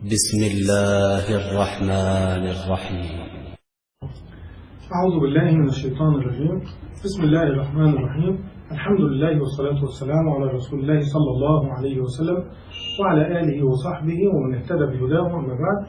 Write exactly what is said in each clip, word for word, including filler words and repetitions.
بسم الله الرحمن الرحيم. أعوذ بالله من الشيطان الرجيم. بسم الله الرحمن الرحيم. الحمد لله والصلاة والسلام على رسول الله صلى الله عليه وسلم وعلى آله وصحبه ومن اهتدى بهداه. أما بعد،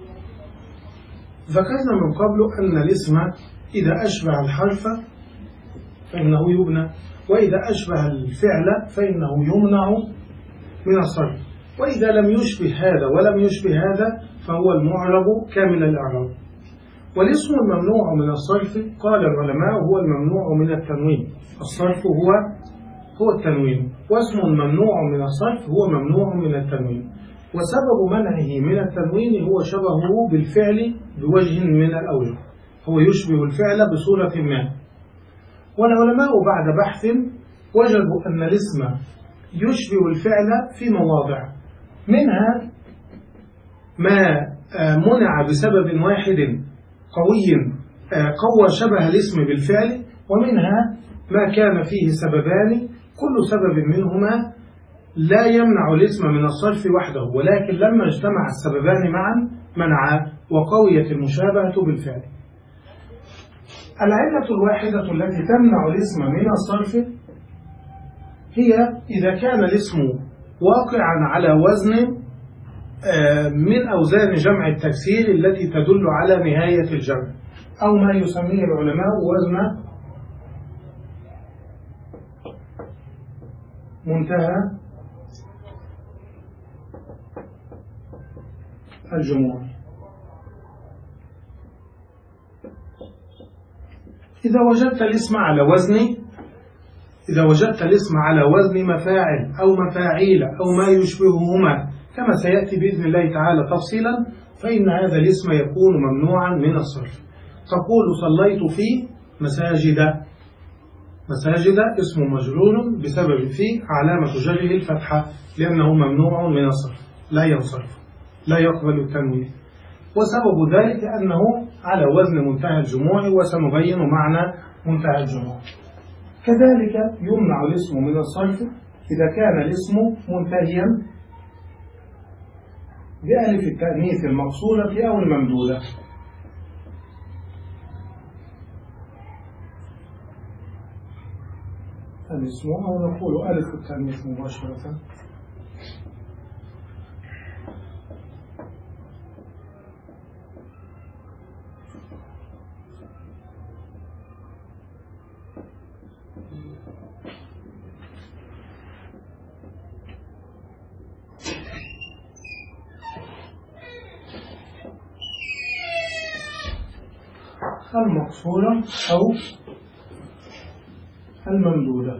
ذكرنا من قبل أن الاسم إذا أشبه الحرف فإنه يبنى، وإذا أشبه الفعل فإنه يمنع من الصرف، وإذا لم يشبه هذا ولم يشبه هذا فهو المعرب كامل الإعراب. والاسم الممنوع من الصرف قال العلماء هو الممنوع من التنوين. الصرف هو هو التنوين، واسم ممنوع من الصرف هو ممنوع من التنوين. وسبب منعه من التنوين هو شبهه بالفعل بوجه من الأوجه، هو يشبه الفعل بصورة ما. والعلماء بعد بحث وجدوا أن الاسم يشبه الفعل في مواضع، منها ما منع بسبب واحد قوي قوى شبه الاسم بالفعل، ومنها ما كان فيه سببان كل سبب منهما لا يمنع الاسم من الصرف وحده، ولكن لما اجتمع السببان معا منعا وقويت المشابهة بالفعل. العلة الواحدة التي تمنع الاسم من الصرف هي إذا كان الاسم واقعا على وزن من أوزان جمع التكسير التي تدل على نهاية الجمع، أو ما يسميه العلماء وزن منتهى الجموع. إذا وجدت الاسم على وزن إذا وجدت الاسم على وزن مفاعل أو مفاعيل أو ما يشبههما كما سيأتي بإذن الله تعالى تفصيلا، فإن هذا الاسم يكون ممنوعا من الصرف. تقول صليت في مساجد. مساجد اسم مجرور بسبب في علامة جره الفتحة لأنه ممنوع من الصرف، لا ينصرف، لا يقبل التنوين. وسبب ذلك أنه على وزن منتهى الجموع، وسنبين معنى منتهى الجموع. كذلك يمنع الاسم من الصرف إذا كان الاسم منتهيا بألف التأنيث المقصورة أو الممدودة. الاسم أو نقول ألف التأنيث مباشرة. المقصورة أو الممدودة.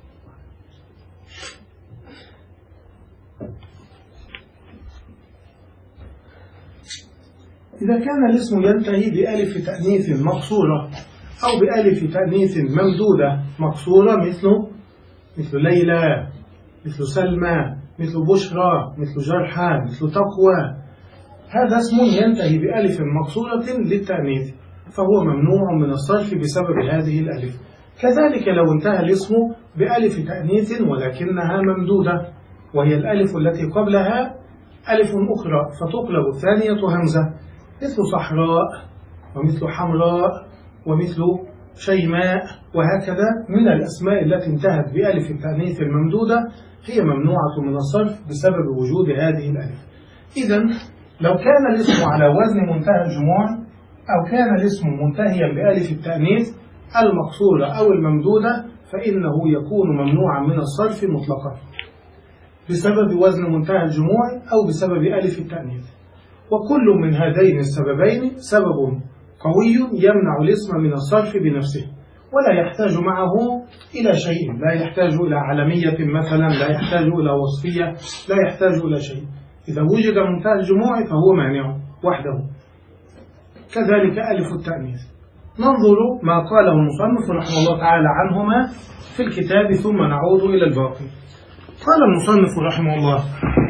إذا كان الاسم ينتهي بألف تأنيث مقصورة أو بألف تأنيث ممدودة مقصورة مثل مثل ليلى، مثل سلمى، مثل بشرى، مثل جرحى، مثل تقوى، هذا اسم ينتهي بألف مقصورة للتأنيث فهو ممنوع من الصرف بسبب هذه الألف. كذلك لو انتهى الاسم بألف تأنيث ولكنها ممدودة، وهي الألف التي قبلها ألف أخرى فتقلب الثانية همزة، مثل صحراء ومثل حمراء ومثل شيماء، وهكذا من الأسماء التي انتهت بألف التأنيث الممدودة هي ممنوعة من الصرف بسبب وجود هذه الألف. إذن لو كان الاسم على وزن منتهى الجموع أو كان الاسم منتهيا بألف التأنيث المقصورة أو الممدودة فإنه يكون ممنوعا من الصرف مطلقا بسبب وزن منتهى الجموع أو بسبب ألف التأنيث. وكل من هذين السببين سبب قوي يمنع الاسم من الصرف بنفسه، ولا يحتاج معه إلى شيء، لا يحتاج إلى علمية مثلا، لا يحتاج إلى وصفية، لا يحتاج إلى شيء. إذا وجد منتهى الجموع فهو مانع وحده. كذلك ألف التأنيث. ننظر ما قاله المصنف رحمه الله تعالى عنهما في الكتاب ثم نعود إلى الباقي. قال المصنف رحمه الله: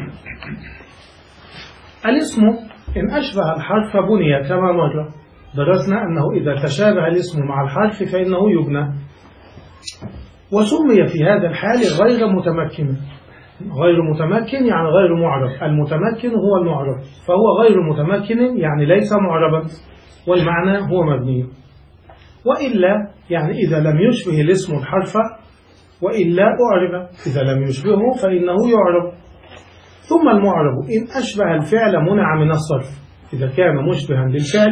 الاسم إن أشبه الحرف بني كما مر. درسنا أنه إذا تشابه الاسم مع الحرف فإنه يبنى، وسمي في هذا الحال غير متمكن غير متمكن يعني غير معرب، المتمكن هو المعرب، فهو غير متمكن يعني ليس معربا، والمعنى هو مبني. وإلا يعني إذا لم يشبه الاسم الحرف وإلا أعرب، إذا لم يشبهه فإنه يعرب. ثم المعرب إن أشبه الفعل منع من الصرف، إذا كان مشبها للفعل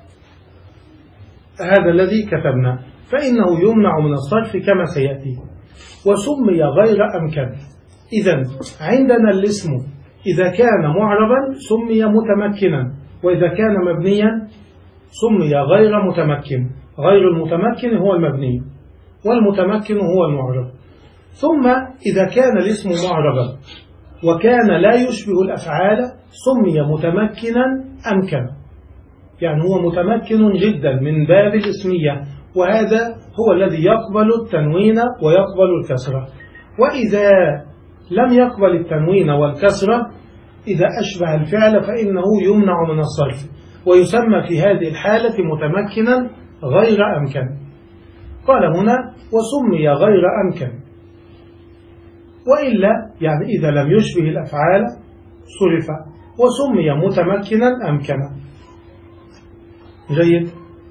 هذا الذي كتبنا فإنه يمنع من الصرف كما سيأتي. وسمي غير أمكن، إذن عندنا الاسم إذا كان معربا سمي متمكنا، وإذا كان مبنيا سمي غير متمكن. غير المتمكن هو المبني والمتمكن هو المعرب. ثم إذا كان الاسم معربا وكان لا يشبه الأفعال سمي متمكنا أمكن، يعني هو متمكن جدا من باب الاسمية، وهذا هو الذي يقبل التنوين ويقبل الكسرة. وإذا لم يقبل التنوين والكسرة إذا أشبه الفعل فإنه يمنع من الصرف، ويسمى في هذه الحالة متمكنا غير أمكن. قال هنا وسمي غير أمكن، وإلا يعني إذا لم يشبه الأفعال صرف وسمي متمكنا أمكن. جيد.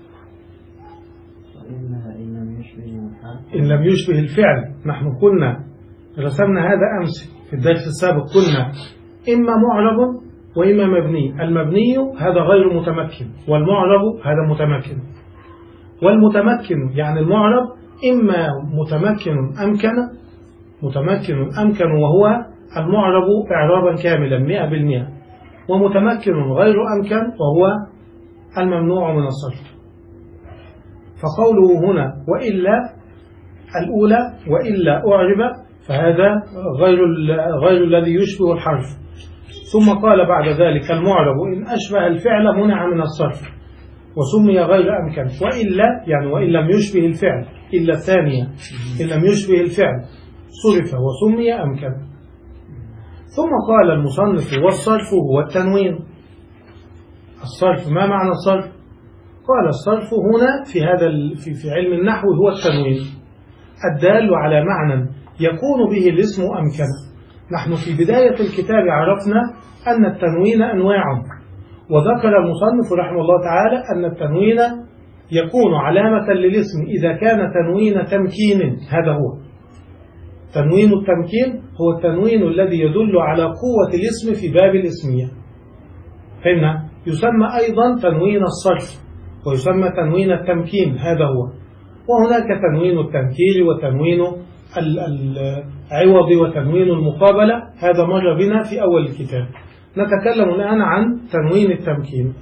إن لم يشبه الفعل، نحن كنا رسمنا هذا أمس في الدرس السابق، قلنا إما معرب وإما مبني. المبني هذا غير متمكن، والمعرب هذا متمكن. والمتمكن يعني المعرب إما متمكن أمكن، متمكن أمكن وهو المعرب إعرابا كاملا مئة بالمئة، ومتمكن غير أمكن وهو الممنوع من الصرف. فقوله هنا وإلا الأولى وإلا أعرب، فهذا غير غير الذي يشبه الحرف. ثم قال بعد ذلك المعرب إن أشبه الفعل منع من الصرف وسمي غير أمكن. وإلا يعني وإن لم يشبه الفعل، إلا الثانية إن لم يشبه الفعل صرف وسمي أمكن. ثم قال المصنف والصرف هو التنوين. الصرف ما معنى الصرف؟ قال الصرف هنا في هذا في في علم النحو هو التنوين الدال على معنى يكون به الاسم أمكن. نحن في بداية الكتاب عرفنا أن التنوين أنواع، وذكر المصنف رحمه الله تعالى أن التنوين يكون علامة للاسم إذا كان تنوين تمكين. هذا هو تنوين التمكين، هو التنوين الذي يدل على قوة الاسم في باب الاسمية. فهمنا؟ يسمى أيضا تنوين الصرف ويسمى تنوين التمكين، هذا هو. وهناك تنوين التنكير وتنوين العوض وتنوين المقابلة، هذا مر بنا في أول الكتاب. نتكلم الآن عن تنوين التمكين.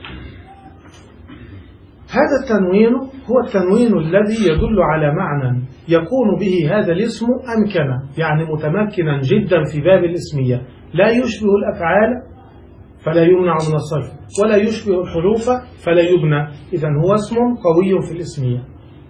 هذا التنوين هو التنوين الذي يدل على معنى يكون به هذا الاسم أمكن، يعني متمكنا جدا في باب الاسمية، لا يشبه الأفعال فلا يمنع من الصرف، ولا يشبه الحروف فلا يبنى، إذن هو اسم قوي في الاسمية.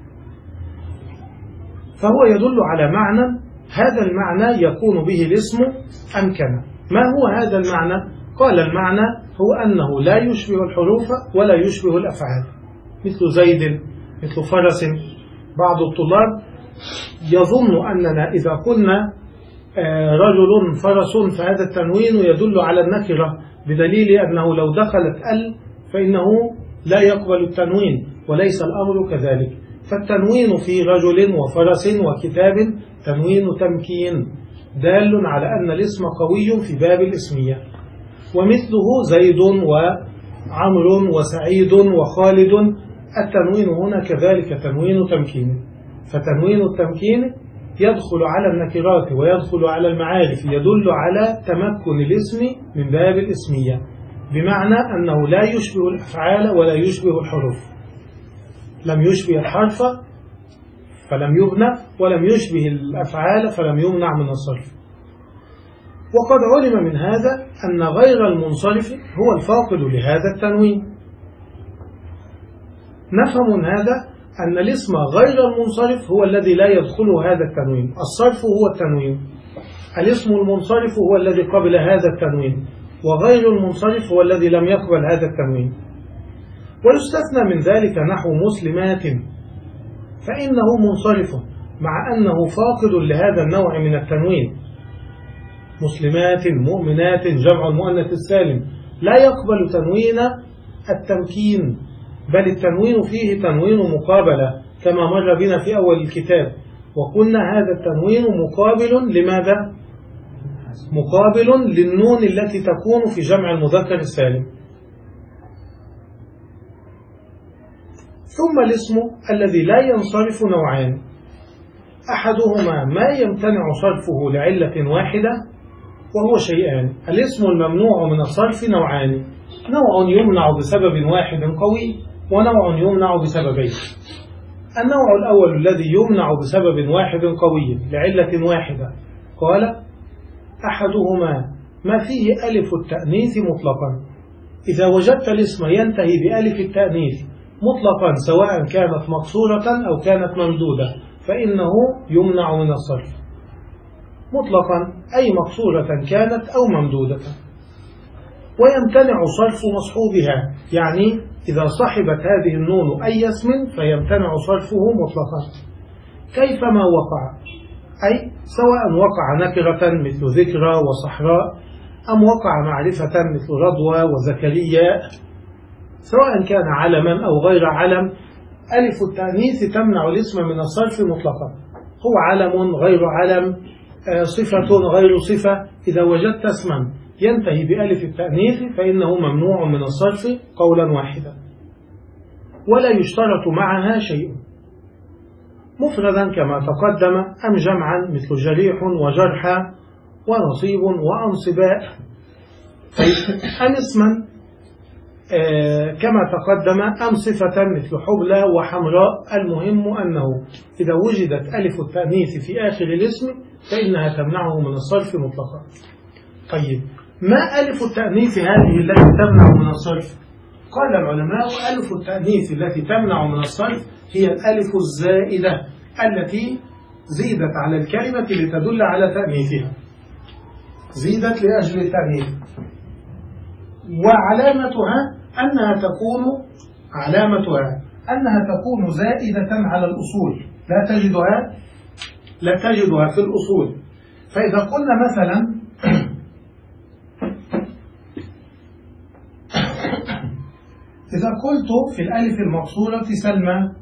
فهو يدل على معنى، هذا المعنى يكون به الاسم أمكن. ما هو هذا المعنى؟ قال المعنى هو أنه لا يشبه الحروف ولا يشبه الأفعال، مثل زيد، مثل فرس. بعض الطلاب يظن أننا إذا قلنا رجل فرس فهذا التنوين يدل على النكرة، بدليل أنه لو دخلت ال فإنه لا يقبل التنوين، وليس الأمر كذلك. فالتنوين في رجل وفرس وكتاب تنوين تمكين دال على أن الاسم قوي في باب الاسمية. ومثله زيد وعمر وسعيد وخالد، التنوين هنا كذلك تنوين تمكين. فتنوين التمكين يدخل على النكرات ويدخل على المعارف، يدل على تمكن الاسم من باب الاسمية، بمعنى أنه لا يشبه الأفعال ولا يشبه الحروف. لم يشبه الحرف فلم يبنى، ولم يشبه الأفعال فلم يمنع من الصرف. وقد علم من هذا أن غير المنصرف هو الفاقد لهذا التنوين. نفهم من هذا أن الاسم غير المنصرف هو الذي لا يدخله هذا التنوين. الصرف هو التنوين، الاسم المنصرف هو الذي قبل هذا التنوين، وغير المنصرف هو الذي لم يقبل هذا التنوين. ويستثنى من ذلك نحو مسلمات، فإنه منصرف مع أنه فاقد لهذا النوع من التنوين. مسلمات، مؤمنات، جمع المؤنث السالم لا يقبل تنوين التمكين، بل التنوين فيه تنوين مقابلة كما مر بنا في أول الكتاب، وقلنا هذا التنوين مقابل لماذا؟ مقابل للنون التي تكون في جمع المذكر السالم. ثم الاسم الذي لا ينصرف نوعان، أحدهما ما يمتنع صرفه لعلة واحدة وهو شيئان. الاسم الممنوع من الصرف نوعان، نوع يمنع بسبب واحد قوي ونوع يمنع بسببين. النوع الأول الذي يمنع بسبب واحد قوي لعلة واحدة، قال أحدهما ما فيه ألف التأنيث مطلقا. إذا وجدت الاسم ينتهي بألف التأنيث مطلقا سواء كانت مقصورة أو كانت ممدودة فإنه يمنع من الصرف مطلقا، أي مقصورة كانت أو ممدودة. ويمتنع صرف مصحوبها، يعني إذا صحبت هذه النون أي اسم فيمتنع صرفه مطلقا كيفما وقع، أي سواء وقع نكرة مثل ذكرى وصحراء أم وقع معرفة مثل رضوى وزكريا، سواء كان علما أو غير علم. ألف التأنيث تمنع الاسم من الصرف مطلقا، هو علم غير علم، صفة غير صفة. إذا وجدت اسما ينتهي بألف التأنيث فإنه ممنوع من الصرف قولا واحدا، ولا يشترط معها شيء، مفردا كما تقدم أم جمعا مثل جريح وجرحى ونصيب وأنصباء، أم اسما آه كما تقدم أم صفة مثل حبلى وحمراء. المهم أنه إذا وجدت ألف التأنيث في آخر الاسم فإنها تمنعه من الصرف مطلقا. طيب، ما ألف التأنيث هذه التي تمنع من الصرف؟ قال العلماء ألف التأنيث التي تمنع من الصرف هي الألف الزائدة التي زيدت على الكلمة لتدل على تأنيثها، زيدت لأجل التأنيث، وعلامتها أنها تكون علامتها أنها تكون زائدة على الأصول، لا تجدها لا تجدها في الأصول. فإذا قلنا مثلا إذا قلت في الألف المقصورة سلمى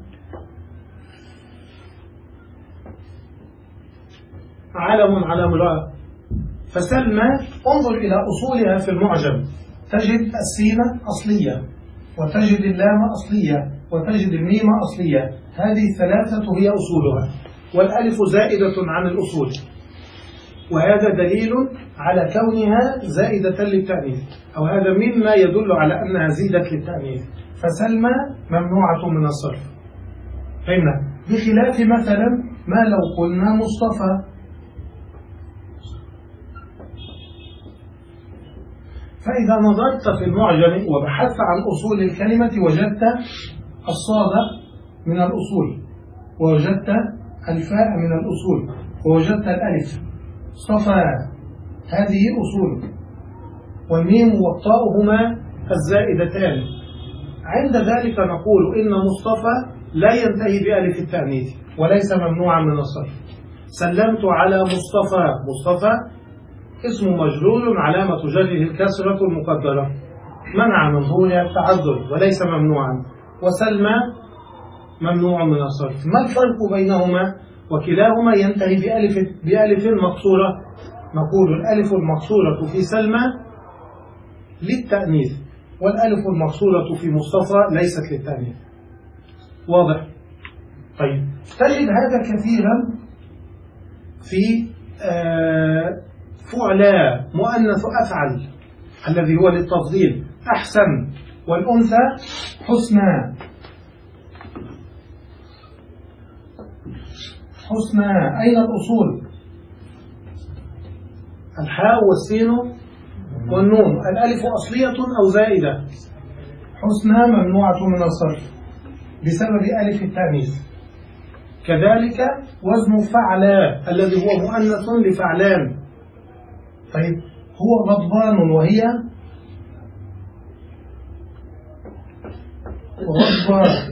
علم على امرأة، فسلمى انظر إلى أصولها في المعجم، تجد السين أصلية وتجد اللام أصلية وتجد الميم أصلية، هذه الثلاثة هي أصولها، والألف زائدة عن الأصول، وهذا دليل على كونها زائدة للتأنيث، أو هذا مما يدل على أنها زيدت للتأنيث. فسلمى ممنوعة من الصرف، فهمنا؟ بخلاف مثلا ما لو قلنا مصطفى، فإذا نظرت في المعجم وبحثت عن أصول الكلمة وجدت الصاد من الأصول، ووجدت الفاء من الأصول، ووجدت الألف صفا، هذه أصول، والميم والطاء هما الزائدتان. عند ذلك نقول إن مصطفى لا ينتهي بألف التأنيث وليس ممنوعا من الصرف. سلمت على مصطفى، مصطفى اسم مجرور علامة جره الكسرة المقدرة منع من ظهورها التعذر وليس ممنوعا، وسلمى ممنوع من الصرف. ما الفرق بينهما؟ وكلاهما ينتهي بألف بألف مقصورة، نقول الألف المقصورة في سلمى للتأنيث والألف المقصورة في مصطفى ليست للتأنيث. واضح؟ طيب، تجد هذا كثيرا في آه فعلاء مؤنث أفعل الذي هو للتفضيل، أحسن، والأنثى حسنى، حسنى. أين الأصول؟ الحاء والسين والنون. الألف أصلية أو زائدة؟ حسنى ممنوعة من الصرف بسبب ألف التأنيث. كذلك وزن فعلاء الذي هو مؤنث لفعلان. طيب، هو غضبان وهي غضبان.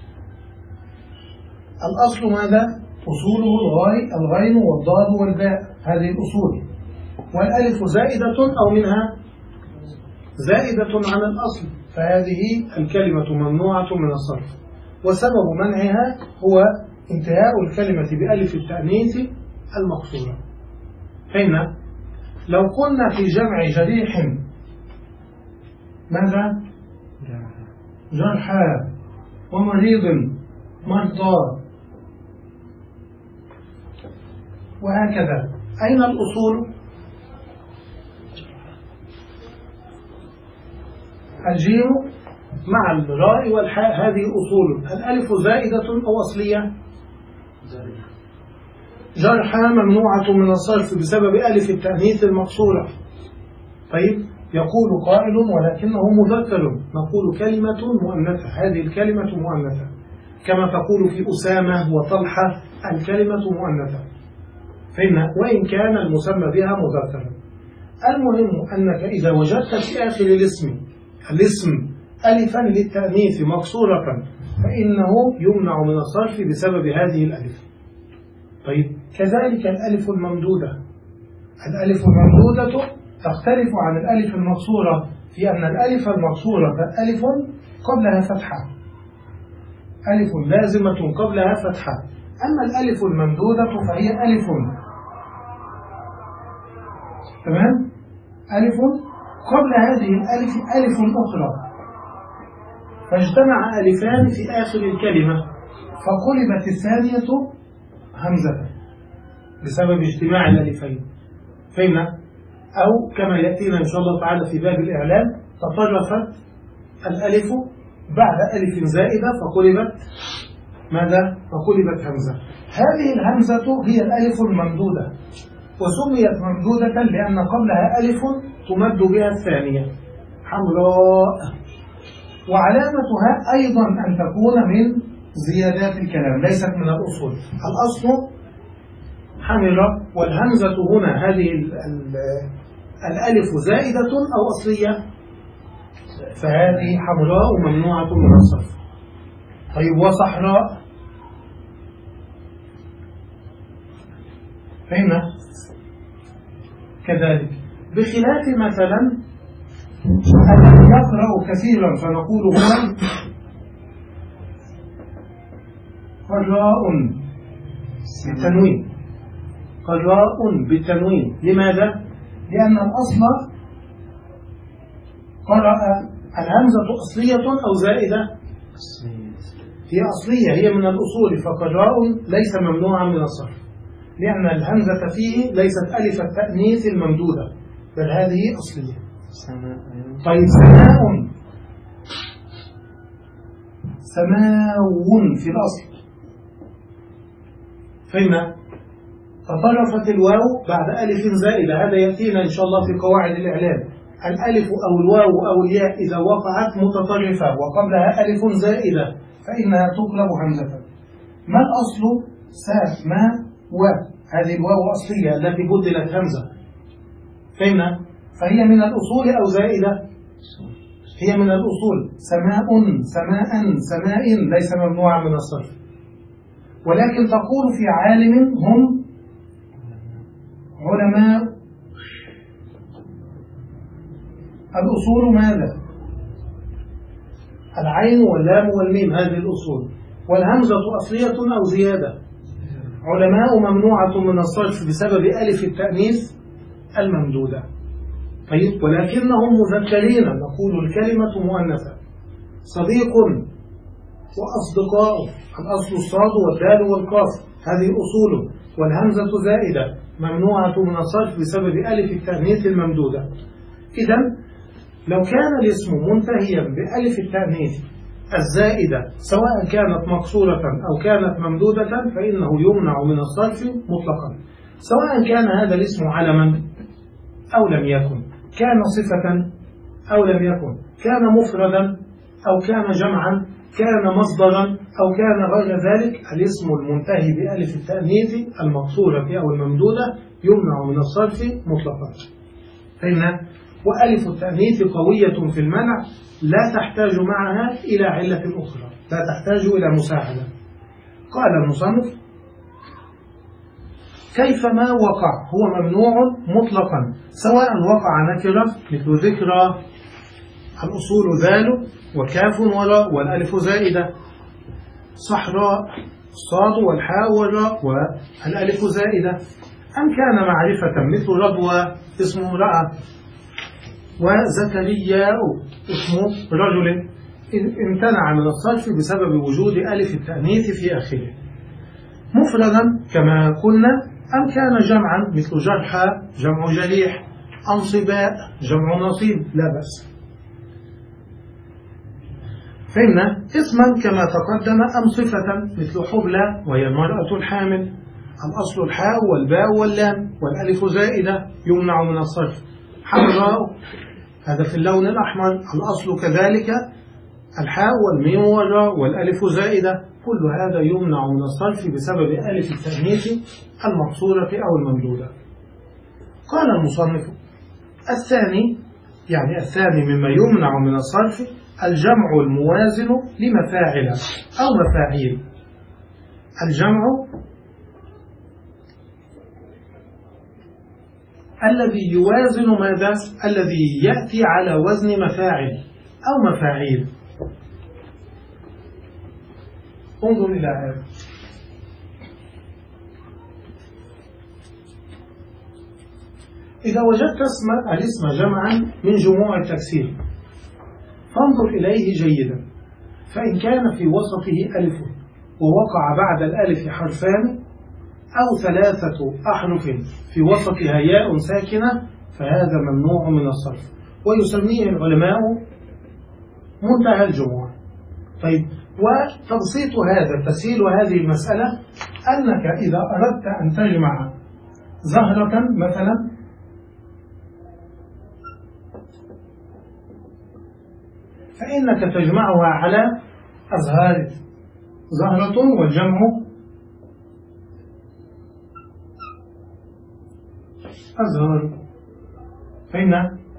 الأصل ماذا؟ أصوله الغاي الغين والضاد والباء. هذه الأصول. والألف زائدة أو منها زائدة عن الأصل، فهذه الكلمة ممنوعة من الصرف. وسبب منعها هو انتهاء الكلمة بألف التأنيث المقصورة. حين لو قلنا في جمع جريح ماذا؟ جرحى، ومريض مرضى، وهكذا. أين الأصول؟ الجيم مع الراء والحاء، هذه أصول. الألف زائدة أو أصلية؟ جرحى ممنوعة من الصرف بسبب ألف التأنيث المقصورة. طيب، يقول قائل ولكنه مذكر، نقول كلمة مؤنثة، هذه الكلمة مؤنثة، كما تقول في أسامة وطلحة الكلمة مؤنثة، فإن وإن كان المسمى بها مذكرا. المهم أنك إذا وجدت في آخر الاسم الاسم ألفا للتأنيث مكسورة فإنه يمنع من الصرف بسبب هذه الألف. طيب، كذلك الألف الممدودة. الألف الممدودة تختلف عن الألف المقصورة في أن الألف المقصورة ألف قبلها فتحة، ألف لازمة قبلها فتحة. أما الألف الممدودة فهي ألف، تمام، ألف قبل هذه الألف ألف أخرى، فاجتمع ألفان في آخر الكلمة فقلبت الثانية همزة بسبب اجتماع الألفين. فهمنا؟ أو كما يأتينا إن شاء الله تعالى في باب الإعلام، تطرفت الألف بعد ألف زائدة فقلبت ماذا؟ فقلبت همزة. هذه الهمزة هي الألف الممدودة، وسميت ممدودة لأن قبلها ألف تمد بها الثانية حمراء. وعلامتها أيضا أن تكون من زيادات الكلام ليست من الأصول. الأصل حمراء، والهمزة هنا هذه الألف زائدة أو أصلية، فهذه حمراء ممنوعة من الصرف. طيب، وصحراء فهمنا؟ كذلك، بخلاف مثلا الذي يقرأ كثيرا فنقول هو قراء بالتنوين، قراء بالتنوين. لماذا؟ لأن الأصل قرأ، الهمزة أصلية أو زائدة؟ هي أصلية، هي من الأصول، فقراء ليس ممنوعا من الصرف لأن الهمزة فيه ليست ألف التأنيث الممدودة، بل هذه أصلية. طيب، سماء، سماو في الأصل، فهمنا؟ تطرفت الواو بعد ألف زائدة، هذا يأتينا إن شاء الله في قواعد الإعلام. الألف أو الواو أو الياء إذا وقعت متطرفة وقبلها ألف زائدة فإنها تقلب همزة. ما الأصل؟ سما و، هذه الواو أصلية التي بدلت همزة، فهمنا؟ فهي من الأصول أو زائدة؟ هي من الأصول. سماء، سماء، سماء ليس ممنوعا من الصرف، ولكن تقول في عالم هم علماء. الأصول ماذا؟ العين واللام والميم، هذه الأصول. والهمزة أصلية أو زيادة؟ علماء ممنوعة من الصرف بسبب ألف التأنيث الممدودة. طيب، ولكنهم مذكرين، نقول الكلمة مؤنثة. صديق وأصدقاء، الأصل الصاد والدال والقاف، هذه أصول، والهمزة زائدة ممنوعة من الصرف بسبب ألف التأنيث الممدودة. إذن لو كان الاسم منتهيا بألف التأنيث الزائدة سواء كانت مقصورة أو كانت ممدودة فإنه يمنع من الصرف مطلقا، سواء كان هذا الاسم علما أو لم يكن، كان صفة أو لم يكن، كان مفردا أو كان جمعا، كان مصدرا أو كان غير ذلك. الاسم المنتهي بألف التأنيث المقصورة أو الممدودة يمنع من الصرف مطلقا. فإن وألف التأنيث قوية في المنع، لا تحتاج معها إلى علة أخرى، لا تحتاج إلى مساعدة. قال المصنف: كيفما وقع هو ممنوع مطلقا، سواء وقع نكرة مثل ذكرى، الأصول ذال وكاف وراء والألف زائدة، صحراء الصاد والحاء والراء والألف زائدة، أم كان معرفة مثل ربوة اسم امرأة، وزكرياء اسم رجل امتنع من الصرف بسبب وجود ألف التأنيث في آخره. مفردا كما قلنا، أم كان جمعا مثل جرحى جمع جريح، أنصباء جمع نصيب لا بأس. فإن اسما كما تقدم، أم صفة مثل حبلى وهي المرأة الحامل، الأصل الحاء والباء واللام والألف زائدة يمنع من الصرف. حمراء هذا في اللون الأحمر، الأصل كذلك الحاء والميم والراء والألف زائدة، كل هذا يمنع من الصرف بسبب ألف التأنيث المقصورة أو الممدودة. قال المصنف: الثاني يعني الثاني مما يمنع من الصرف الجمع الموازن لمفاعل أو مفاعيل. الجمع الذي يوازن ماذا؟ الذي يأتي على وزن مفاعل أو مفاعيل. انظر إلى هذا: إذا وجدت اسم الاسم جمعا من جموع التكسير فانظر إليه جيدا، فإن كان في وسطه ألف ووقع بعد الألف حرفان أو ثلاثة أحرف في وسطها ياء ساكنة فهذا ممنوع من الصرف، ويسميه العلماء منتهى الجموع. طيب، وتبسيط هذا تسهيل هذه المسألة أنك إذا أردت أن تجمع زهرة مثلا فإنك تجمعها على أزهار، زهرة والجمع أزهار. فإن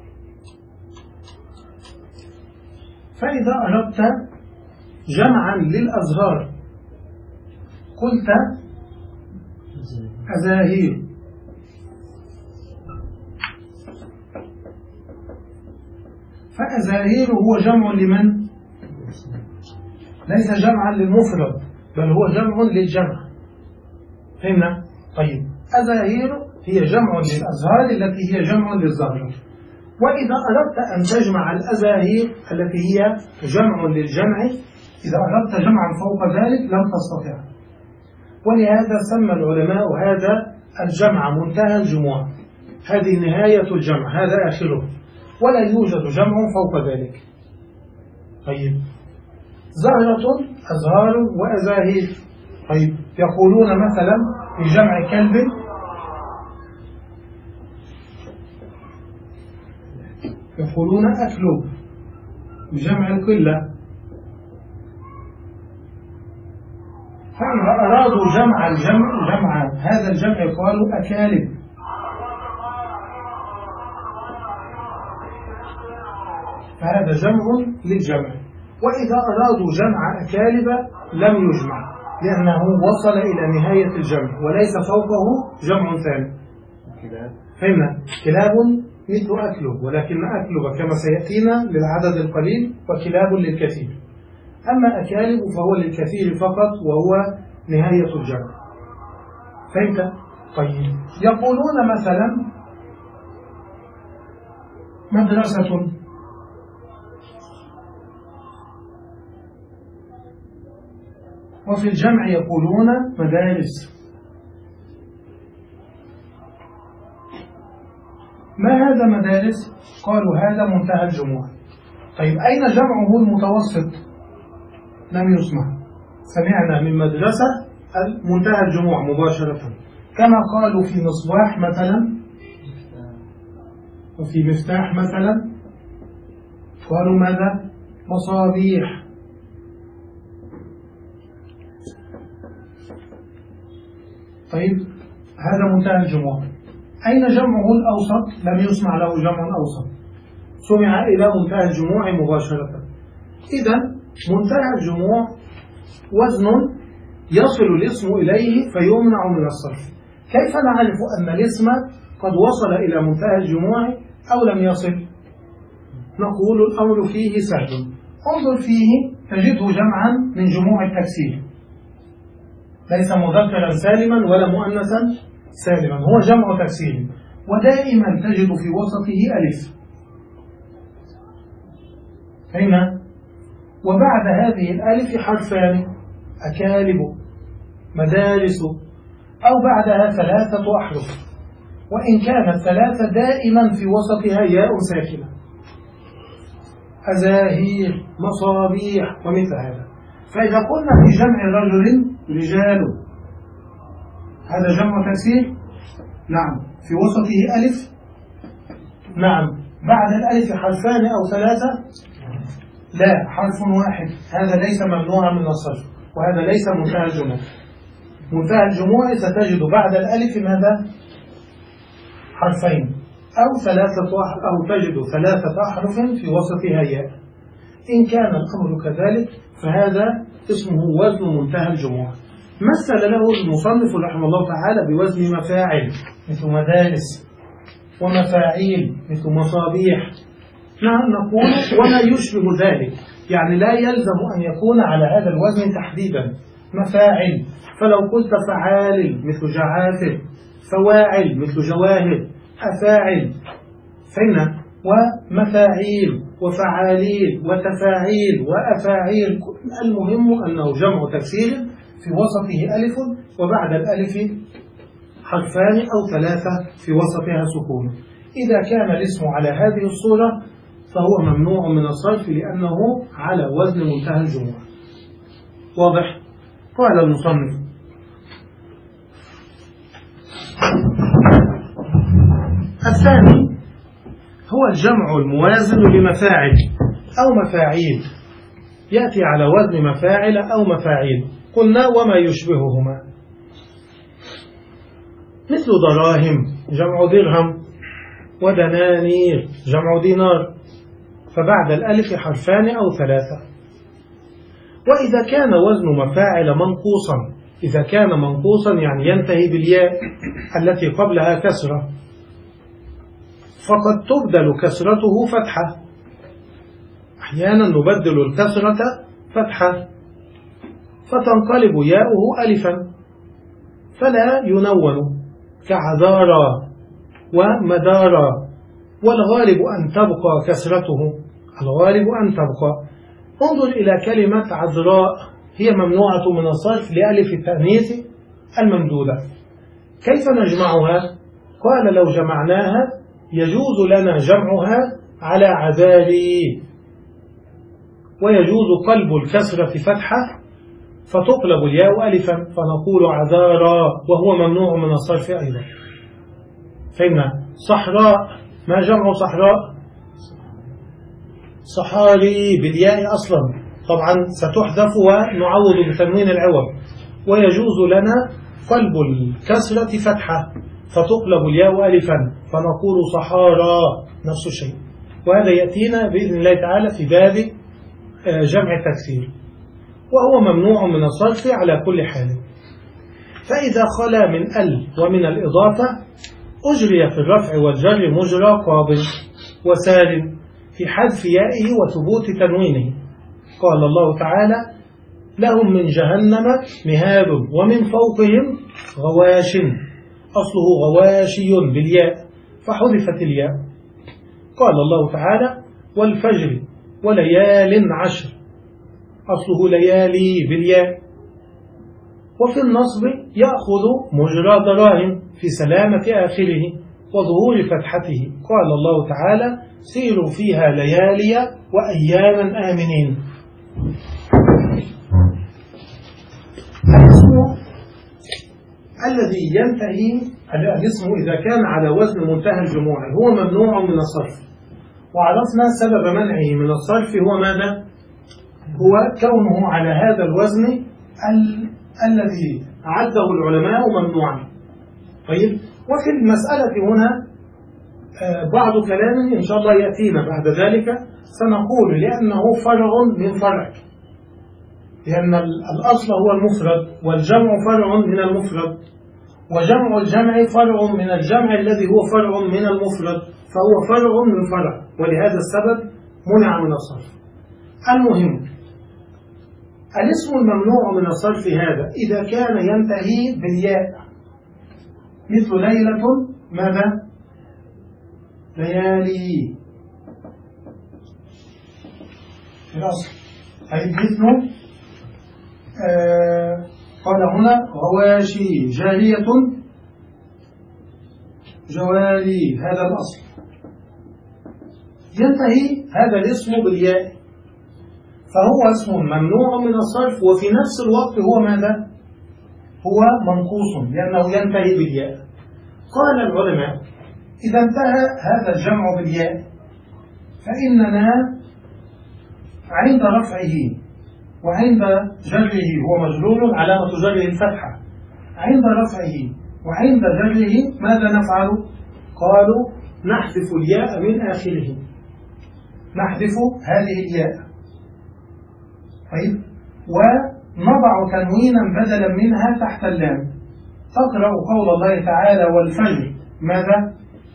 فإذا أردت جمعا للأزهار قلت أزاهير، فأزاهير هو جمع لمن؟ ليس جمعا للمفرد بل هو جمع للجمع. فهمنا؟ طيب، أزاهير هي جمع للأزهار التي هي جمع للزهرة. وإذا أردت أن تجمع الأزاهير التي هي جمع للجمع، إذا أردت جمعا فوق ذلك لم تستطع، ولهذا سمى العلماء هذا الجمع منتهى الجموع، هذه نهاية الجمع، هذا آخره، ولا يوجد جمع فوق ذلك. طيب، زهرة أزهار وأزاهير. طيب، يقولون مثلا في جمع كلب يقولون أكلب بجمع القلة. فإذا أرادوا جمع الجمع جمع هذا الجمع قالوا أكالب. فهذا جمع للجمع. وإذا أرادوا جمع أكالب لم يجمع، لأنه وصل إلى نهاية الجمع وليس فوقه جمع ثاني. فهمنا؟ كلاب مثل أكلب، ولكن أكلب كما سيأتينا للعدد القليل وكلاب للكثير. أما أكالب فهو للكثير فقط وهو نهاية الجمع. فهمت؟ طيب، يقولون مثلا مدرسة، وفي الجمع يقولون مدارس. ما هذا مدارس؟ قالوا هذا منتهى الجموع. طيب، أين جمعه المتوسط؟ لم يسمع. سمعنا من مدرسة منتهى الجموع مباشرة، كما قالوا في مصباح مثلا وفي مفتاح مثلا قالوا ماذا؟ مصابيح. طيب، هذا منتهى الجموع. أين جمعه الأوسط؟ لم يسمع له جمع أوسط، سمع إلى منتهى الجموع مباشرة. إذا منتهى الجموع وزن يصل الاسم إليه فيمنع من الصرف. كيف نعرف أن الاسم قد وصل إلى منتهى الجموع أو لم يصل؟ نقول الأمر فيه سهل. انظر فيه تجده جمعا من جموع التكسير، ليس مذكرا سالما ولا مؤنثا سالما، هو جمع تكسير، ودائما تجد في وسطه ألف. هنا وبعد هذه الألف حرفان: أكالب، مدارس، أو بعدها ثلاثة أحرف، وإن كانت ثلاثة دائما في وسطها ياء ساكنة: أزاهير، مصابيح، ومثل هذا. فإذا قلنا في جمع رجل رجال، هذا جمع تكسير؟ نعم. في وسطه ألف؟ نعم. بعد الألف حرفان أو ثلاثة؟ لا، حرف واحد. هذا ليس ممنوعا من الصرف، وهذا ليس منتهى الجموع. منتهى الجموع ستجد بعد الألف ماذا؟ حرفين أو ثلاثة أو تجد ثلاثة أحرف في وسطها ياء. إن كان الأمر كذلك فهذا اسمه وزن منتهى الجموع. مثل له المصنف رحمه الله تعالى بوزن مفاعل مثل مدارس، ومفاعيل مثل مصابيح. نعم نقول وما يشبه ذلك، يعني لا يلزم أن يكون على هذا الوزن تحديدا. مفاعل، فلو قلت فعال مثل جعافر، فواعل مثل جواهر، أفاعل، فإن ومفاعيل وفعاليل وتفاعيل وأفاعيل، المهم أنه جمع تكسير في وسطه ألف، وبعد الألف حرفان أو ثلاثة في وسطها سكون. إذا كان الاسم على هذه الصورة فهو ممنوع من الصرف لأنه على وزن منتهى الجموع. واضح؟ قال المصنف: الثاني هو الجمع الموازن لمفاعل أو مفاعيل، يأتي على وزن مفاعل أو مفاعيل. قلنا وما يشبههما، مثل دراهم جمع درهم، ودنانير جمع دينار، فبعد الألف حرفان أو ثلاثة. وإذا كان وزن مفاعل منقوصا، إذا كان منقوصا يعني ينتهي بالياء التي قبلها كسرة، فقد تبدل كسرته فتحة. أحيانا نبدل الكسرة فتحة فتنقلب ياؤه ألفا، فلا ينون كعذارى ومدارى، والغالب أن تبقى كسرته، الغالب أن تبقى. انظر إلى كلمة عذراء، هي ممنوعة من الصرف لألف التأنيث الممدودة. كيف نجمعها؟ قال: لو جمعناها يجوز لنا جمعها على عذاري، ويجوز قلب الكسرة فتحة فتقلب الياء ألفا فنقول عذارى، وهو ممنوع من الصرف أيضا. فهمنا؟ صحراء، ما جمع صحراء؟ صحاري بالياء أصلا، طبعا ستحذف ونعوض بتنوين العوض. ويجوز لنا قلب الكسرة فتحة فتقلب الياء ألفا فنقول صحارى، نفس الشيء. وهذا يأتينا بإذن الله تعالى في باب جمع التكسير، وهو ممنوع من الصرف على كل حال. فإذا خلا من ال ومن الإضافة أجري في الرفع والجر مجرى قابل وسالم في حذف يائه وثبوت تنوينه. قال الله تعالى: لهم من جهنم مهاد ومن فوقهم غواش، أصله غواشي بالياء فحذفت الياء. قال الله تعالى: والفجر وليال عشر، أصله ليالي بالياء. وفي النصب يأخذ مجرى دراهم في سلامة آخره وظهور فتحته. قال الله تعالى: سيروا فيها ليالي وأياما آمنين. الاسم الذي ينتهي الاسم إذا كان على وزن منتهى الجموع هو ممنوع من الصرف، وعرفنا سبب منعه من الصرف هو ماذا؟ هو كونه على هذا الوزن ال... الذي عده العلماء ممنوعا. طيب، وفي المسألة هنا بعض كلام إن شاء الله يأتينا بعد ذلك، سنقول لأنه فرع من فرع، لأن الأصل هو المفرد والجمع فرع من المفرد، وجمع الجمع فرع من الجمع الذي هو فرع من المفرد، فهو فرع من فرع، ولهذا السبب منع من الصرف. المهم الاسم الممنوع من الصرف هذا إذا كان ينتهي بالياء، مثل ليلة ماذا؟ ليالي في الأصل، أي مثل آه قال هنا غواشي، جارية جواري، هذا الأصل ينتهي هذا الاسم بالياء، فهو اسم ممنوع من الصرف وفي نفس الوقت هو ماذا؟ هو منقوص لأنه ينتهي بالياء. قال العلماء إذا انتهى هذا الجمع بالياء فإننا عند رفعه وعند جره، هو مجرور علامة جره الفتحة، عند رفعه وعند جره ماذا نفعل؟ قالوا نحذف الياء من آخره، نحذف هذه الياء، طيب، ونضع تنوينا بدلا منها تحت اللام. تقرأ قول الله تعالى والفجر ماذا؟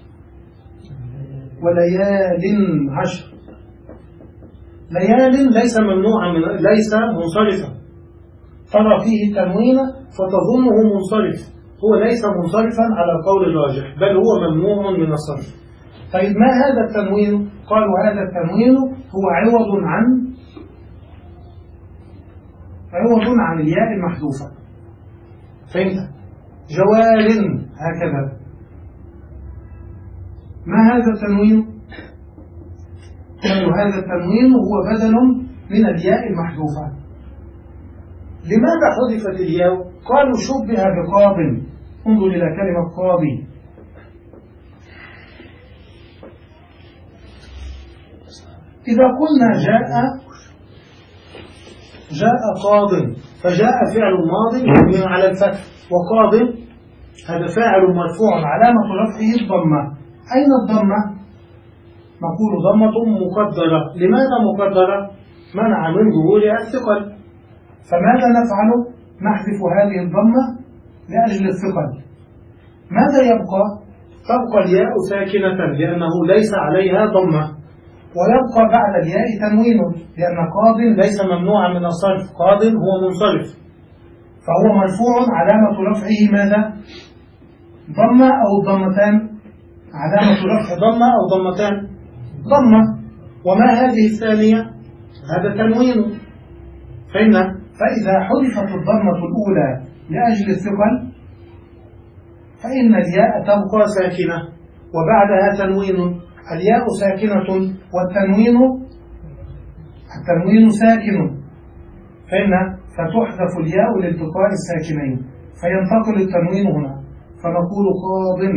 وليال عشر. ليال ليس ممنوعا من ليس منصرفا، ترى فيه تنوين فتظنه منصرف، هو ليس منصرفا على القول الراجح، بل هو ممنوع من الصرف. طيب ما هذا التنوين؟ قالوا هذا التنوين هو عوض عن عوض عن الياء المحذوفة. فهمت؟ جوال هكذا. ما هذا التنوين؟ قالوا هذا التنوين هو بدل من الياء المحذوفة. لماذا حذفت الياء؟ قالوا شبه بقاض. انظر إلى كلمة قاضي، إذا قلنا جاء جاء قاض، فجاء فعل ماضي مبني على الفتح، وقاض هذا فاعل مرفوع علامة رفعه الضمة. أين الضمة؟ نقول ضمة مقدرة. لماذا مقدرة؟ منع من ظهورها الثقل. فماذا نفعل؟ نحذف هذه الضمة لأجل الثقل. ماذا يبقى؟ تبقى الياء ساكنة لأنه ليس عليها ضمة، ويبقى بعد الياء تنوين لأن قاض ليس ممنوعا من الصرف، قاض هو منصرف، فهو مرفوع علامة رفعه ماذا؟ ضمة أو ضمتان؟ علامة رفع ضمة أو ضمتان؟ ضمة. وما هذه الثانية؟ هذا تنوين. فإن فإذا حذفت الضمة الأولى لأجل الثقل فإن الياء تبقى ساكنة وبعدها تنوين. الياء ساكنة والتنوين التنوين ساكن، فإن فتحذف الياء لالتقاء الساكنين فينتقل التنوين هنا، فنقول قاض.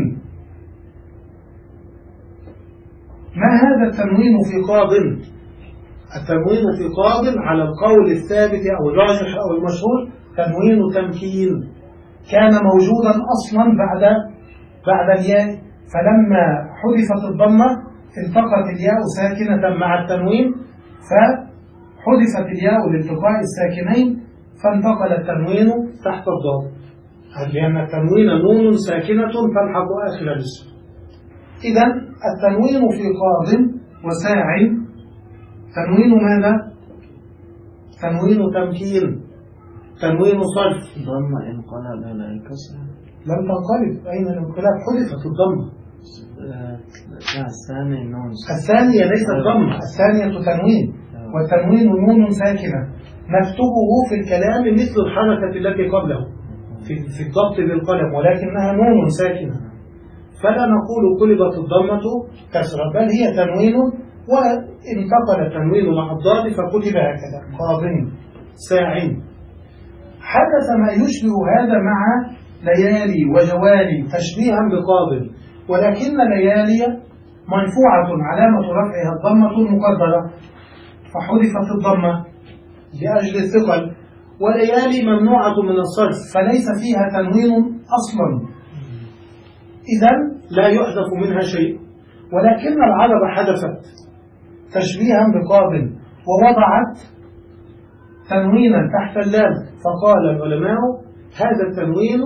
ما هذا التنوين في قاض؟ التنوين في قاض على القول الثابت أو الراجح أو المشهور تنوين تمكين، كان موجودا أصلا بعد بعد الياء، فلما حذفت الضمة التقت الياء ساكنة مع التنوين فحذفت الياء لالتقاء الساكنين فانتقل التنوين تحت الضاد، لأن التنوين نون ساكنة تلحق آخر الاسم. إذا التنوين في قاض وساع تنوين ماذا؟ تنوين تمكين، تنوين صرف. ضمة انقلب على الكسر لم تنقلب. أين الانقلاب؟ حذفت الضمة. لا الثاني نون، الثانية ليست ضمة، الثانية تنوين، والتنوين نون ساكنة نكتبه في الكلام مثل الحركة التي قبله في في الضبط بالقلم، ولكنها نون ساكنة، فلا نقول قلبت الضمة كسرة، بل هي تنوين وانتقل التنوين مع الضاد فكتب هكذا قاض ساع. حدث ما يشبه هذا مع ليالي وجوالي تشبيها بقاض، ولكن ليالي مرفوعة علامة رفعها الضمة المقدرة فحذفت الضمة لأجل الثقل، وليالي ممنوعة من الصرف فليس فيها تنوين أصلا، إذن لا يحذف منها شيء، ولكن العرب حذفت تشبيها بقاض ووضعت تنوينا تحت اللام، فقال العلماء هذا التنوين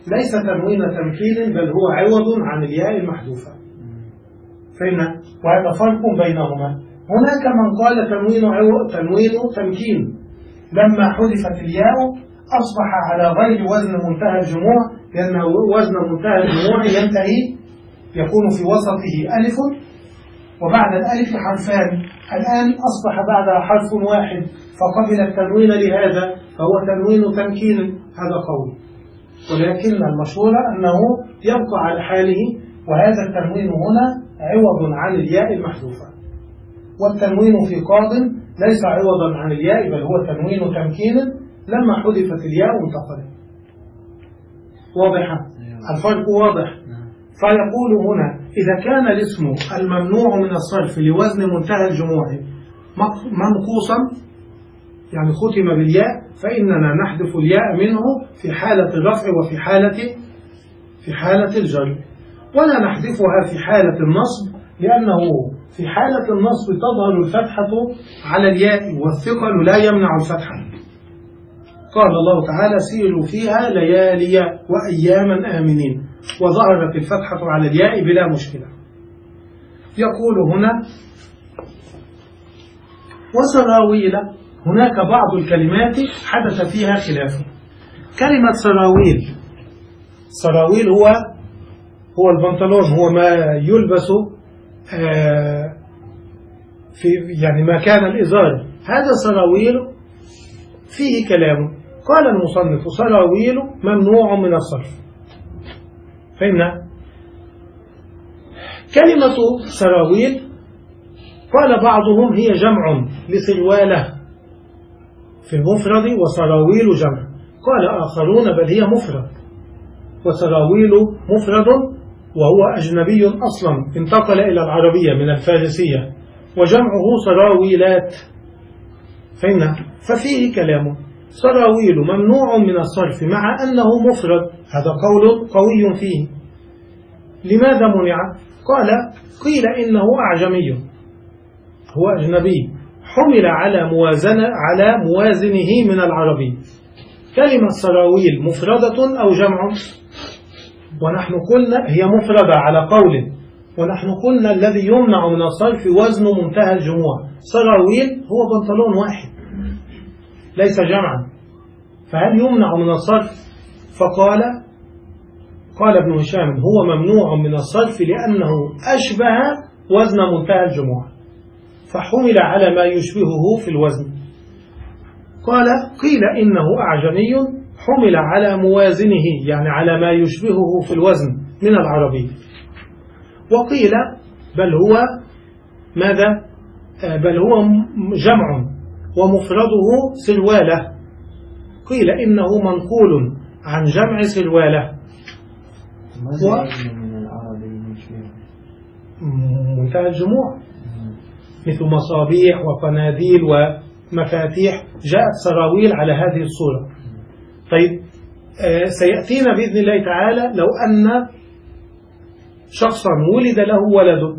ليس تنوين تمكين بل هو عوض عن الياء المحذوفة. فهمنا؟ وهذا فرق بينهما. هناك من قال تنوين عوض تنوين تمكين لما حذفت الياء أصبح على غير وزن منتهى الجموع، لأن وزن منتهى الجموع ينتهي يكون في وسطه ألف وبعد الألف حرفان، الآن أصبح بعدها حرف واحد فقبل التنوين لهذا فهو تنوين تمكين. هذا قول، ولكن المشهور أنه يبقى على حاله، وهذا التنوين هنا عوض عن الياء المحذوفة. والتنوين في قاض ليس عوضا عن الياء بل هو تنوين تمكين لما حذفت الياء وانتقلت. واضحة؟ الفرق واضح. فيقول هنا إذا كان الاسم الممنوع من الصرف لوزن منتهى الجموع منقوصا يعني ختم بالياء فإننا نحذف الياء منه في حالة الرفع وفي حالة في حالة الجر، ولا نحذفها في حالة النصب، لأنه في حالة النصب تظهر الفتحة على الياء والثقل لا يمنع الفتحة. قال الله تعالى سيروا فيها ليالي وأياما آمنين، وظهرت الفتحة على الياء بلا مشكلة. يقول هنا وسراويل، هناك بعض الكلمات حدث فيها خلاف. كلمة سراويل، سراويل هو هو البنطلون، هو ما يلبس في يعني ما كان الإزار، هذا سراويل فيه كلام. قال المصنف سراويل ممنوع من الصرف. فهمنا؟ كلمة سراويل قال بعضهم هي جمع لسروالة في المفرد وسراويل جمع، قال آخرون بل هي مفرد، وسراويل مفرد وهو أجنبي أصلا انتقل إلى العربية من الفارسية، وجمعه سراويلات. فهمنا؟ ففيه كلام. سراويل ممنوع من الصرف مع أنه مفرد، هذا قول قوي فيه. لماذا منع؟ قال قيل إنه أعجمي، هو أجنبي حمل على موازنة على موازنه من العربي. كلمة سراويل مفردة أو جمع؟ ونحن قلنا هي مفردة على قول، ونحن قلنا الذي يمنع من الصرف وزن منتهى الجموع. سراويل هو بنطلون واحد ليس جمعا، فهل يمنع من الصرف؟ فقال قال ابن هشام هو ممنوع من الصرف لأنه أشبه وزن منتهى الجموع فحمل على ما يشبهه في الوزن. قال قيل إنه أعجمي حمل على موازنه يعني على ما يشبهه في الوزن من العربي. وقيل بل هو ماذا؟ بل هو جمع ومفرده سروالة، قيل إنه منقول عن جمع سروالة. و... من العربي منتهى الجموع مثل مصابيح وقناديل ومفاتيح، جاءت سراويل على هذه الصورة. طيب آه سيأتينا بإذن الله تعالى لو أن شخصا ولد له ولد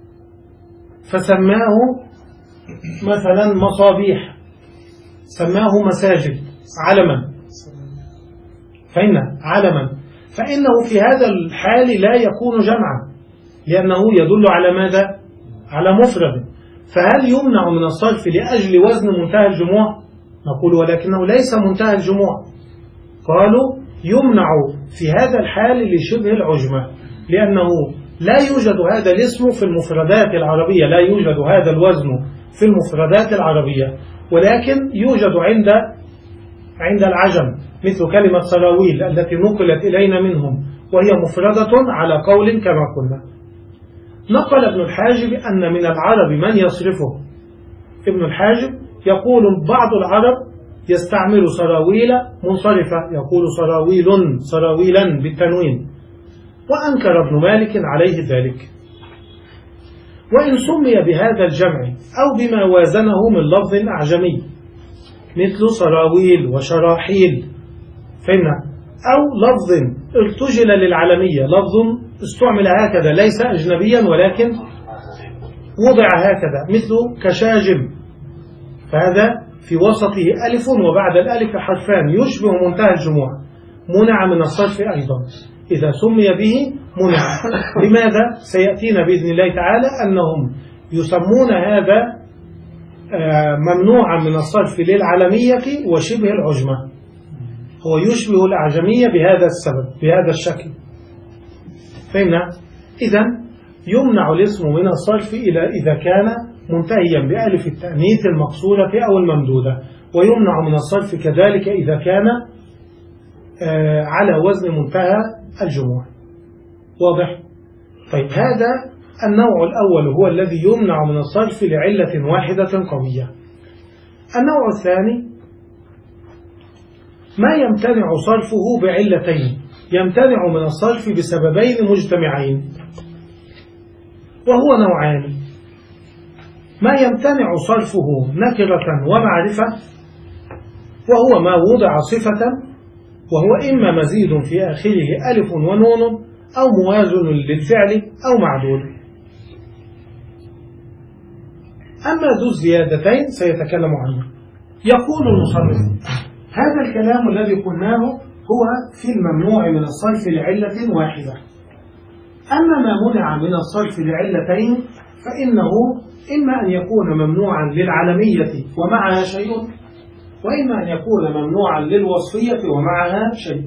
فسماه مثلا مصابيح، سماه مساجد علما، فإن علما، فإنه في هذا الحال لا يكون جمعا لأنه يدل على ماذا؟ على مفرد. فهل يمنع من الصرف لأجل وزن منتهى الجموع؟ نقول ولكنه ليس منتهى الجموع. قالوا يمنع في هذا الحال لشبه العجمة، لأنه لا يوجد هذا الاسم في المفردات العربية، لا يوجد هذا الوزن في المفردات العربية، ولكن يوجد عند عند العجم مثل كلمة سراويل التي نقلت إلينا منهم وهي مفردة على قول كما قلنا. نقل ابن الحاجب أن من العرب من يصرفه. ابن الحاجب يقول بعض العرب يستعمل سراويل منصرفة، يقول سراويل سراويلا بالتنوين، وأنكر ابن مالك عليه ذلك. وإن سمي بهذا الجمع أو بما وازنه من لفظ أعجمي مثل سراويل وشراحيل، فهمنا، أو لفظ ارتجل للعالمية، لفظ استعمل هكذا ليس أجنبيا ولكن وضع هكذا مثل كشاجم، فهذا في وسطه ألف وبعد الألف حرفان يشبه منتهى الجموع، منع من الصرف أيضا، إذا سمي به منع. لماذا؟ سيأتينا بإذن الله تعالى أنهم يسمون هذا ممنوعا من الصرف للعلمية وشبه العجمة، هو يشبه الأعجمية بهذا السبب بهذا الشكل. فهمنا؟ إذن يمنع الاسم من الصرف إلى إذا كان منتهيا بألف التأنيث المقصورة أو الممدودة، ويمنع من الصرف كذلك إذا كان على وزن منتهى الجموع. واضح؟ طيب هذا النوع الأول هو الذي يمنع من الصرف لعلة واحدة قوية. النوع الثاني ما يمتنع صرفه بعلتين، يمتنع من الصرف بسببين مجتمعين، وهو نوعان. ما يمتنع صرفه نكرة ومعرفة، وهو ما وضع صفة وهو إما مزيد في آخره ألف ونون أو موازن للفعل أو معدول. أما ذو الزيادتين سيتكلم عنه. يقول المصنف: هذا الكلام الذي قلناه هو في الممنوع من الصرف لعلة واحدة. أما ما منع من الصرف لعلتين فإنه إما أن يكون ممنوعا للعلمية ومعها شيء، وإما أن يكون ممنوعا للوصفية ومعها شيء.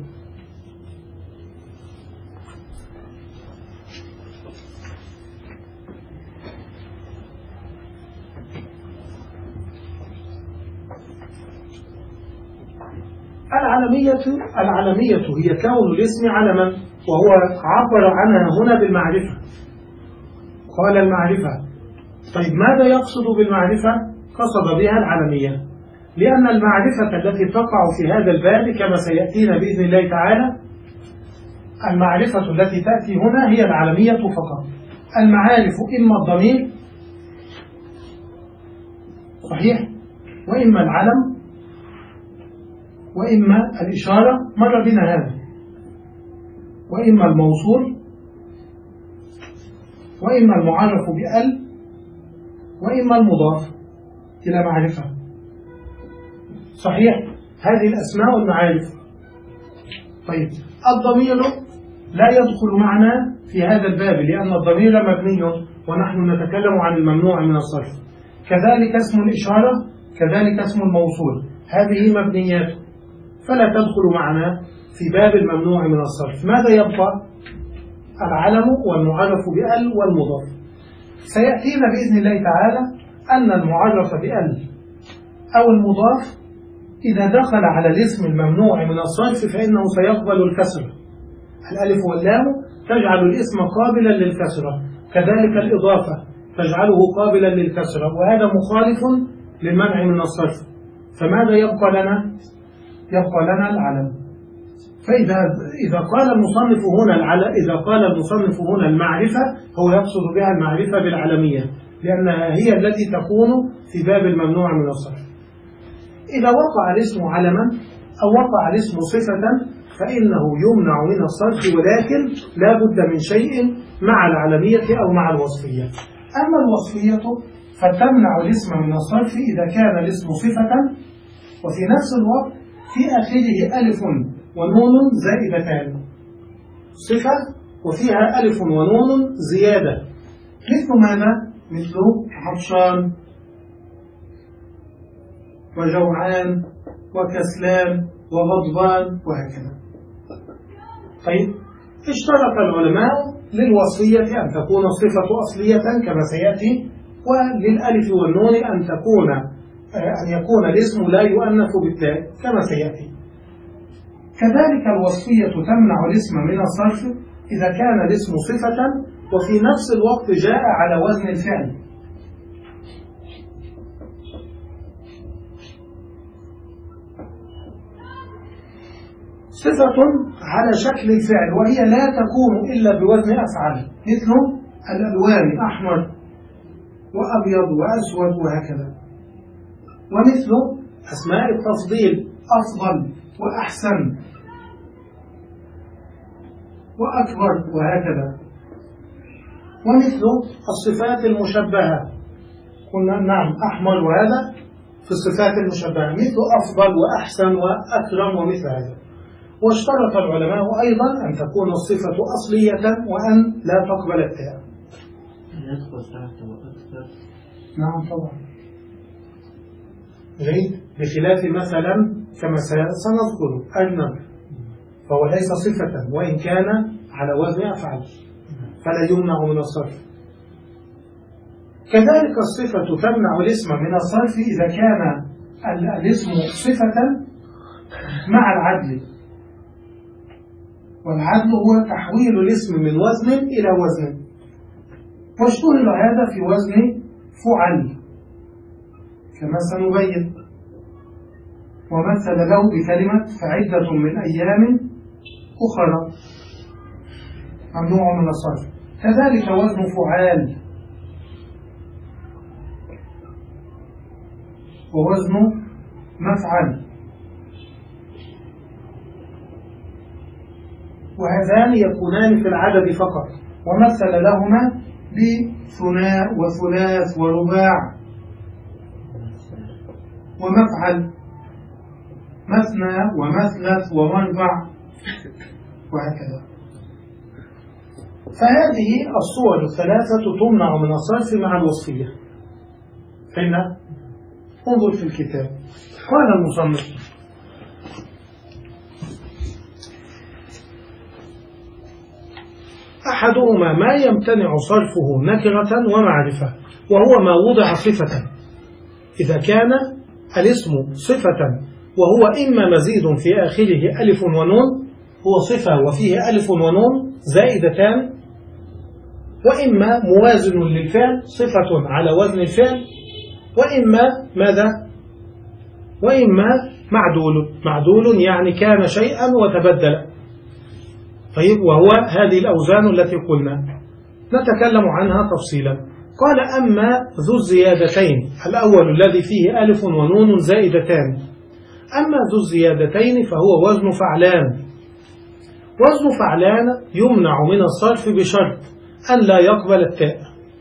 العلمية العلمية هي كون الاسم علما، وهو عبر عنها هنا بالمعرفة، قال المعرفة. طيب ماذا يقصد بالمعرفة؟ قصد بها العلمية، لأن المعرفة التي تقع في هذا الباب كما سيأتينا بإذن الله تعالى، المعرفة التي تأتي هنا هي العلمية فقط. المعارف إما الضمير صحيح، وإما العلم، وإما الإشارة مر بنا هذا، وإما الموصول، وإما المعرف بأل، وإما المضاف إلى معرفة. صحيح، هذه الأسماء والمعارف. طيب الضمير لا يدخل معنا في هذا الباب، لأن الضمير مبني ونحن نتكلم عن الممنوع من الصرف. كذلك اسم الإشارة، كذلك اسم الموصول، هذه مبنيات فلا تدخل معنا في باب الممنوع من الصرف. ماذا يبقى؟ العلم والمعرف بأل والمضاف. سيأتينا بإذن الله تعالى أن المعرف بأل أو المضاف إذا دخل على الاسم الممنوع من الصرف فإنه سيقبل الكسرة. الألف واللام تجعل الاسم قابلا للكسرة، كذلك الإضافة تجعله قابلا للكسرة، وهذا مخالف للمنع من الصرف. فماذا يبقى لنا؟ يبقى لنا العلم. فإذا إذا قال المصنف هنا العلم، إذا قال المصنف هنا المعرفة، هو يقصد بها المعرفة بالعلمية، لأنها هي التي تكون في باب الممنوع من الصرف. إذا وقع الاسم علما أو وقع الاسم صفة فإنه يمنع من الصرف، ولكن لا بد من شيء مع العلمية أو مع الوصفية. أما الوصفية فتمنع الاسم من الصرف إذا كان الاسم صفة وفي نفس الوقت في آخره ألف ونون زائدتان، صفة وفيها ألف ونون زيادة، مثل ماذا؟ مثل عطشان وجوعان وكسلان وغضبان وهكذا. طيب اشترط العلماء للوصفية أن تكون الصفة أصلية كما سيأتي، وللألف والنون أن تكون أن يكون الاسم لا يؤنث بالتاء كما سيأتي. كذلك الوصفية تمنع الاسم من الصرف إذا كان الاسم صفة وفي نفس الوقت جاء على وزن الفعل. صفة على شكل الفعل وهي لا تكون إلا بوزن أفعال، مثل الألوان أحمر وأبيض وأسود وهكذا، ومثل أسماء التفضيل أفضل وأحسن وأكبر وهكذا، ومثل الصفات المشبهة، قلنا نعم أحمر وهذا في الصفات المشبهة، مثل أفضل وأحسن وأكرم ومثل هذا. واشترط العلماء أيضا أن تكون الصفة أصلية وأن لا تقبل التاء. يدخل تحت وأكثر. نعم طبعا. جيد. بخلاف مثلا كما سنذكر أجنب، فهو ليس صفة وإن كان على وزن أفعل فلا يمنع من الصرف. كذلك الصفة تمنع الاسم من الصرف إذا كان الاسم صفة مع العدل، والعدل هو تحويل الاسم من وزن إلى وزن، واشتهر هذا في وزن فعل كما سنبين. ومثل له بكلمة فعدة من أيام أخرى ممنوع من الصرف. كذلك وزن فعال ووزن مفعل، وهذان يكونان في العدد فقط. ومثل لهما بثناء وثلاث ورباع ومفعل، مثنى ومثلث ومربع وهكذا. فهذه الصور الثلاثة تمنع من الصرف مع الوصفية. فهنا انظر في الكتاب. قال المصنف: أحدهما ما يمتنع صرفه نكرة ومعرفة، وهو ما وضع صفة. إذا كان الاسم صفة وهو إما مزيد في آخره ألف ونون، هو صفة وفيه ألف ونون زائدتان، وإما موازن للفعل صفة على وزن الفعل، وإما ماذا؟ وإما معدول. معدول يعني كان شيئا وتبدل. طيب، وهو هذه الأوزان التي قلنا نتكلم عنها تفصيلا. قال: أما ذو الزيادتين، الأول الذي فيه ألف ونون زائدتان، أما ذو الزيادتين فهو وزن فعلان. وزن فعلان يمنع من الصرف بشرط أن لا يقبل التاء،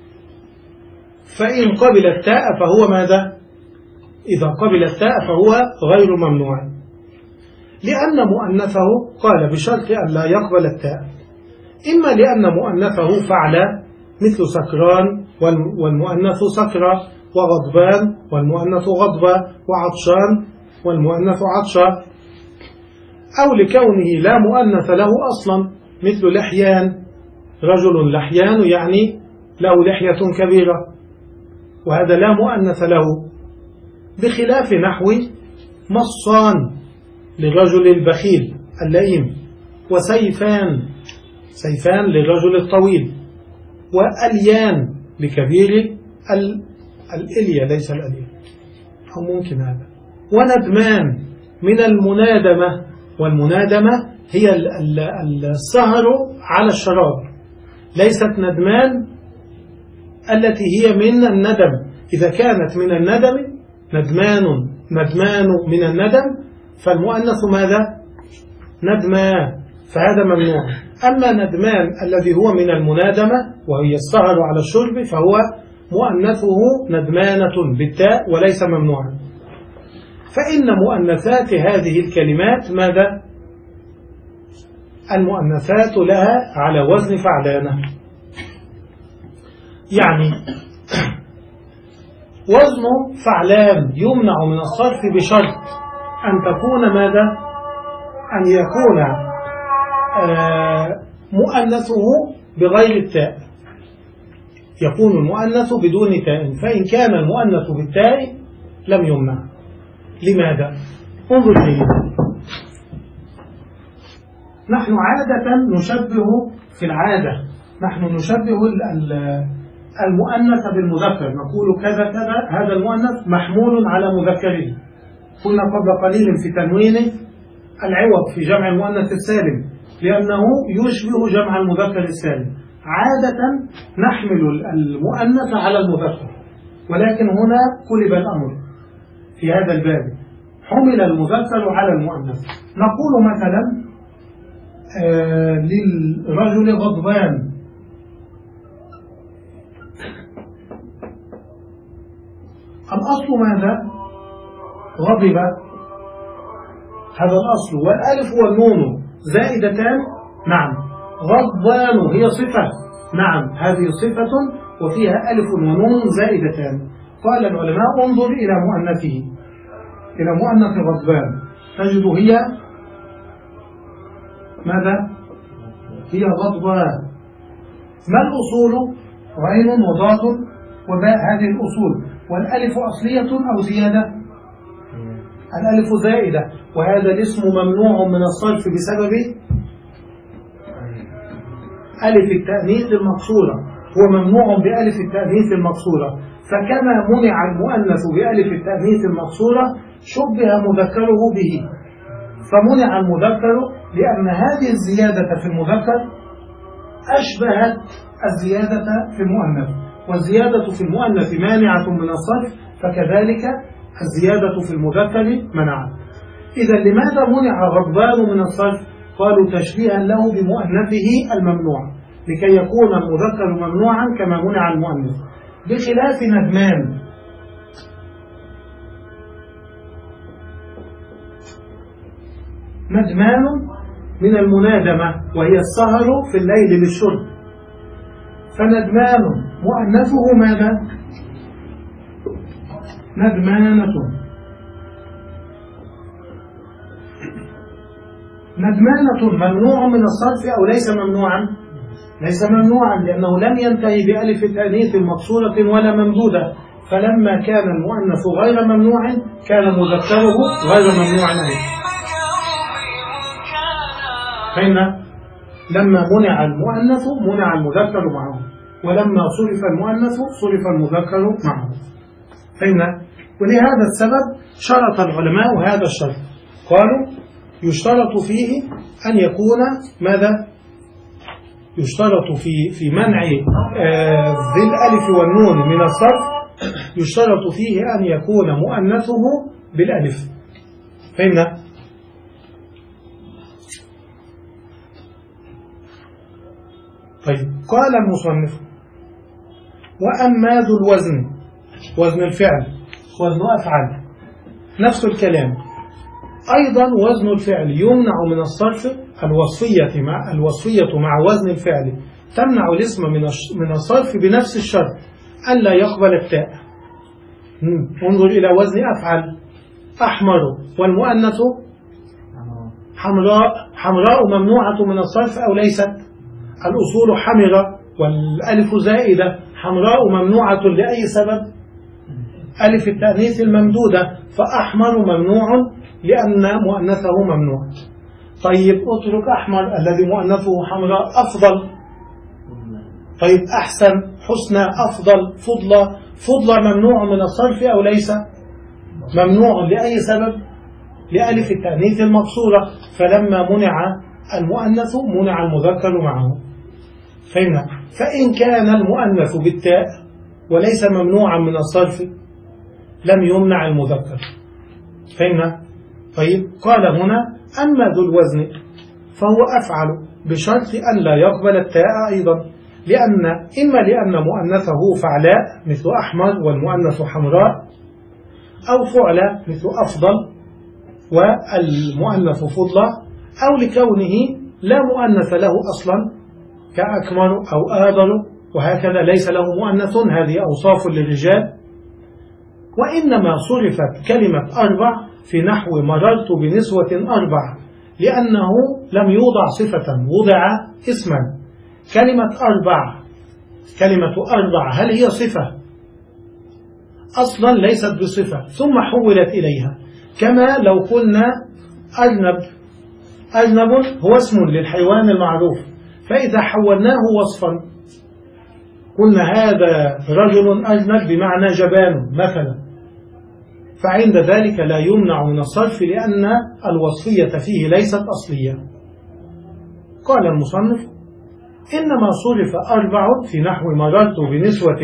فإن قبل التاء فهو ماذا؟ إذا قبل التاء فهو غير ممنوع، لأن مؤنثه قال بشرط أن لا يقبل التاء، إما لأن مؤنثه فعل مثل سكران والمؤنث سكرة، وغضبان والمؤنث غضبة، وعطشان والمؤنث عطشة، أو لكونه لا مؤنث له أصلا مثل لحيان، رجل لحيان يعني له لحية كبيرة وهذا لا مؤنث له، بخلاف نحو مصان للرجل البخيل اللئيم، وسيفان سيفان للرجل الطويل، وأليان لكبير الإلية ليس الألية أو ممكن هذا، وندمان من المنادمة، والمنادمة هي السهر على الشراب، ليست ندمان التي هي من الندم. إذا كانت من الندم ندمان ندمان من الندم فالمؤنث ماذا؟ ندمان، فهذا ممنوع. أما ندمان الذي هو من المنادمة وهي السهر على الشرب فهو مؤنثه ندمانة بالتاء وليس ممنوعا. فإن مؤنثات هذه الكلمات ماذا؟ المؤنثات لها على وزن فعلانة، يعني وزن فعلان يمنع من الصرف بشرط أن تكون ماذا؟ أن يكون آه مؤنثه بغير التاء، يكون المؤنث بدون تاء، فإن كان المؤنث بالتاء لم يمنع. لماذا؟ انظر لي، نحن عادة نشبه في العادة نحن نشبه المؤنث بالمذكر، نقول كذا كذا هذا المؤنث محمول على مذكره. قلنا قبل قليل في تنوينه العوض في جمع المؤنث السالم لأنه يشبه جمع المذكر السالم. عادة نحمل المؤنث على المذكر، ولكن هنا قلب الأمر في هذا الباب، حمل المذكر على المؤنث. نقول مثلا آه للرجل غضبان، الأصل ماذا؟ غضب، هذا الأصل. والألف والنون زائدتان، نعم. غضبان هي صفة، نعم، هذه صفة وفيها ألف ونون زائدتان. قال العلماء انظر إلى مؤنثه، إلى مؤنث غضبان، تجد هي ماذا؟ هي غضبان. ما الأصول؟ غين وضاد وباء، هذه الأصول. والألف أصلية أو زيادة؟ الألف زائدة، وهذا الاسم ممنوع من الصرف بسبب ألف التأنيث المقصورة، هو ممنوع بألف التأنيث المقصورة. فكما منع المؤنث بألف التأنيث المقصورة شبه مذكره به، فمنع المذكر لأن هذه الزيادة في المذكر أشبهت الزيادة في المؤنث، والزيادة في المؤنث مانعة من الصرف، فكذلك الزيادة في المذكر منعت. إذا لماذا منع غضبان من الصرف؟ قالوا تشبيها له بمؤنثه الممنوع، لكي يكون المذكر ممنوعا كما منع المؤنث، بخلاف ندمان. ندمان من المنادمة، وهي السهر في الليل للشرب. فندمان مؤنثه ماذا؟ ندمانة. ندمانة ممنوع من الصرف أو ليس ممنوعا؟ ليس ممنوعا، لأنه لم ينتهي بألف التأنيث مقصورة ولا ممدودة، فلما كان المؤنث غير ممنوع كان مذكره غير ممنوع أيضا. فإن لما منع المؤنث منع المذكر معه، ولما صرف المؤنث صرف المذكر معه. فإن ولهذا السبب شرط العلماء هذا الشرط، قالوا يشترط فيه أن يكون ماذا؟ يشترط في في منع آه ذي الألف والنون من الصرف، يشترط فيه أن يكون مؤنثه بالألف. فهمنا؟ طيب، قال المصنف: وأما ذو الوزن، وزن الفعل، وزن أفعل، نفس الكلام أيضا. وزن الفعل يمنع من الصرف، الوصفية مع الوصفية مع وزن الفعل تمنع الاسم من من الصرف بنفس الشرط ألا يقبل التاء. انظر إلى وزن أفعل: أحمر، والمؤنث حمراء. حمراء ممنوعة من الصرف أو ليست؟ الأصول حمرة والألف زائدة. حمراء ممنوعة لأي سبب؟ ألف التأنيث الممدودة. فأحمر ممنوع لأن مؤنثه ممنوع. طيب، اترك أحمر الذي مؤنثه حمراء، أفضل. طيب، أحسن، حسنى، أفضل، فضلة. فضلة ممنوع من الصرف أو ليس؟ ممنوع لأي سبب؟ لألف التأنيث المقصورة. فلما منع المؤنث منع المذكر معه. فهمنا؟ فإن كان المؤنث بالتاء وليس ممنوعا من الصرف لم يمنع المذكر. فهمنا؟ طيب، قال هنا: أما ذو الوزن فهو أفعل بشرط أن لا يقبل التاء أيضا، لأن إما لأن مؤنثه فعلاء مثل أحمر والمؤنث حمراء، أو فعلاء مثل أفضل والمؤنث فضلة، أو لكونه لا مؤنث له أصلا كأكمل أو آذر، وهكذا ليس له مؤنث، هذه أوصاف للرجال. وإنما صرفت كلمة أربع في نحو مررت بنسوة أربع، لأنه لم يوضع صفة، وضع اسما. كلمة أربع، كلمة أربع هل هي صفة؟ أصلا ليست بصفة، ثم حولت إليها. كما لو قلنا أرنب، أرنب هو اسم للحيوان المعروف، فإذا حولناه وصفا قلنا هذا رجل أرنب بمعنى جبان مثلا، فعند ذلك لا يمنع من الصرف لأن الوصفية فيه ليست أصلية. قال المصنف: إنما صرف أربع في نحو مررت بنسوة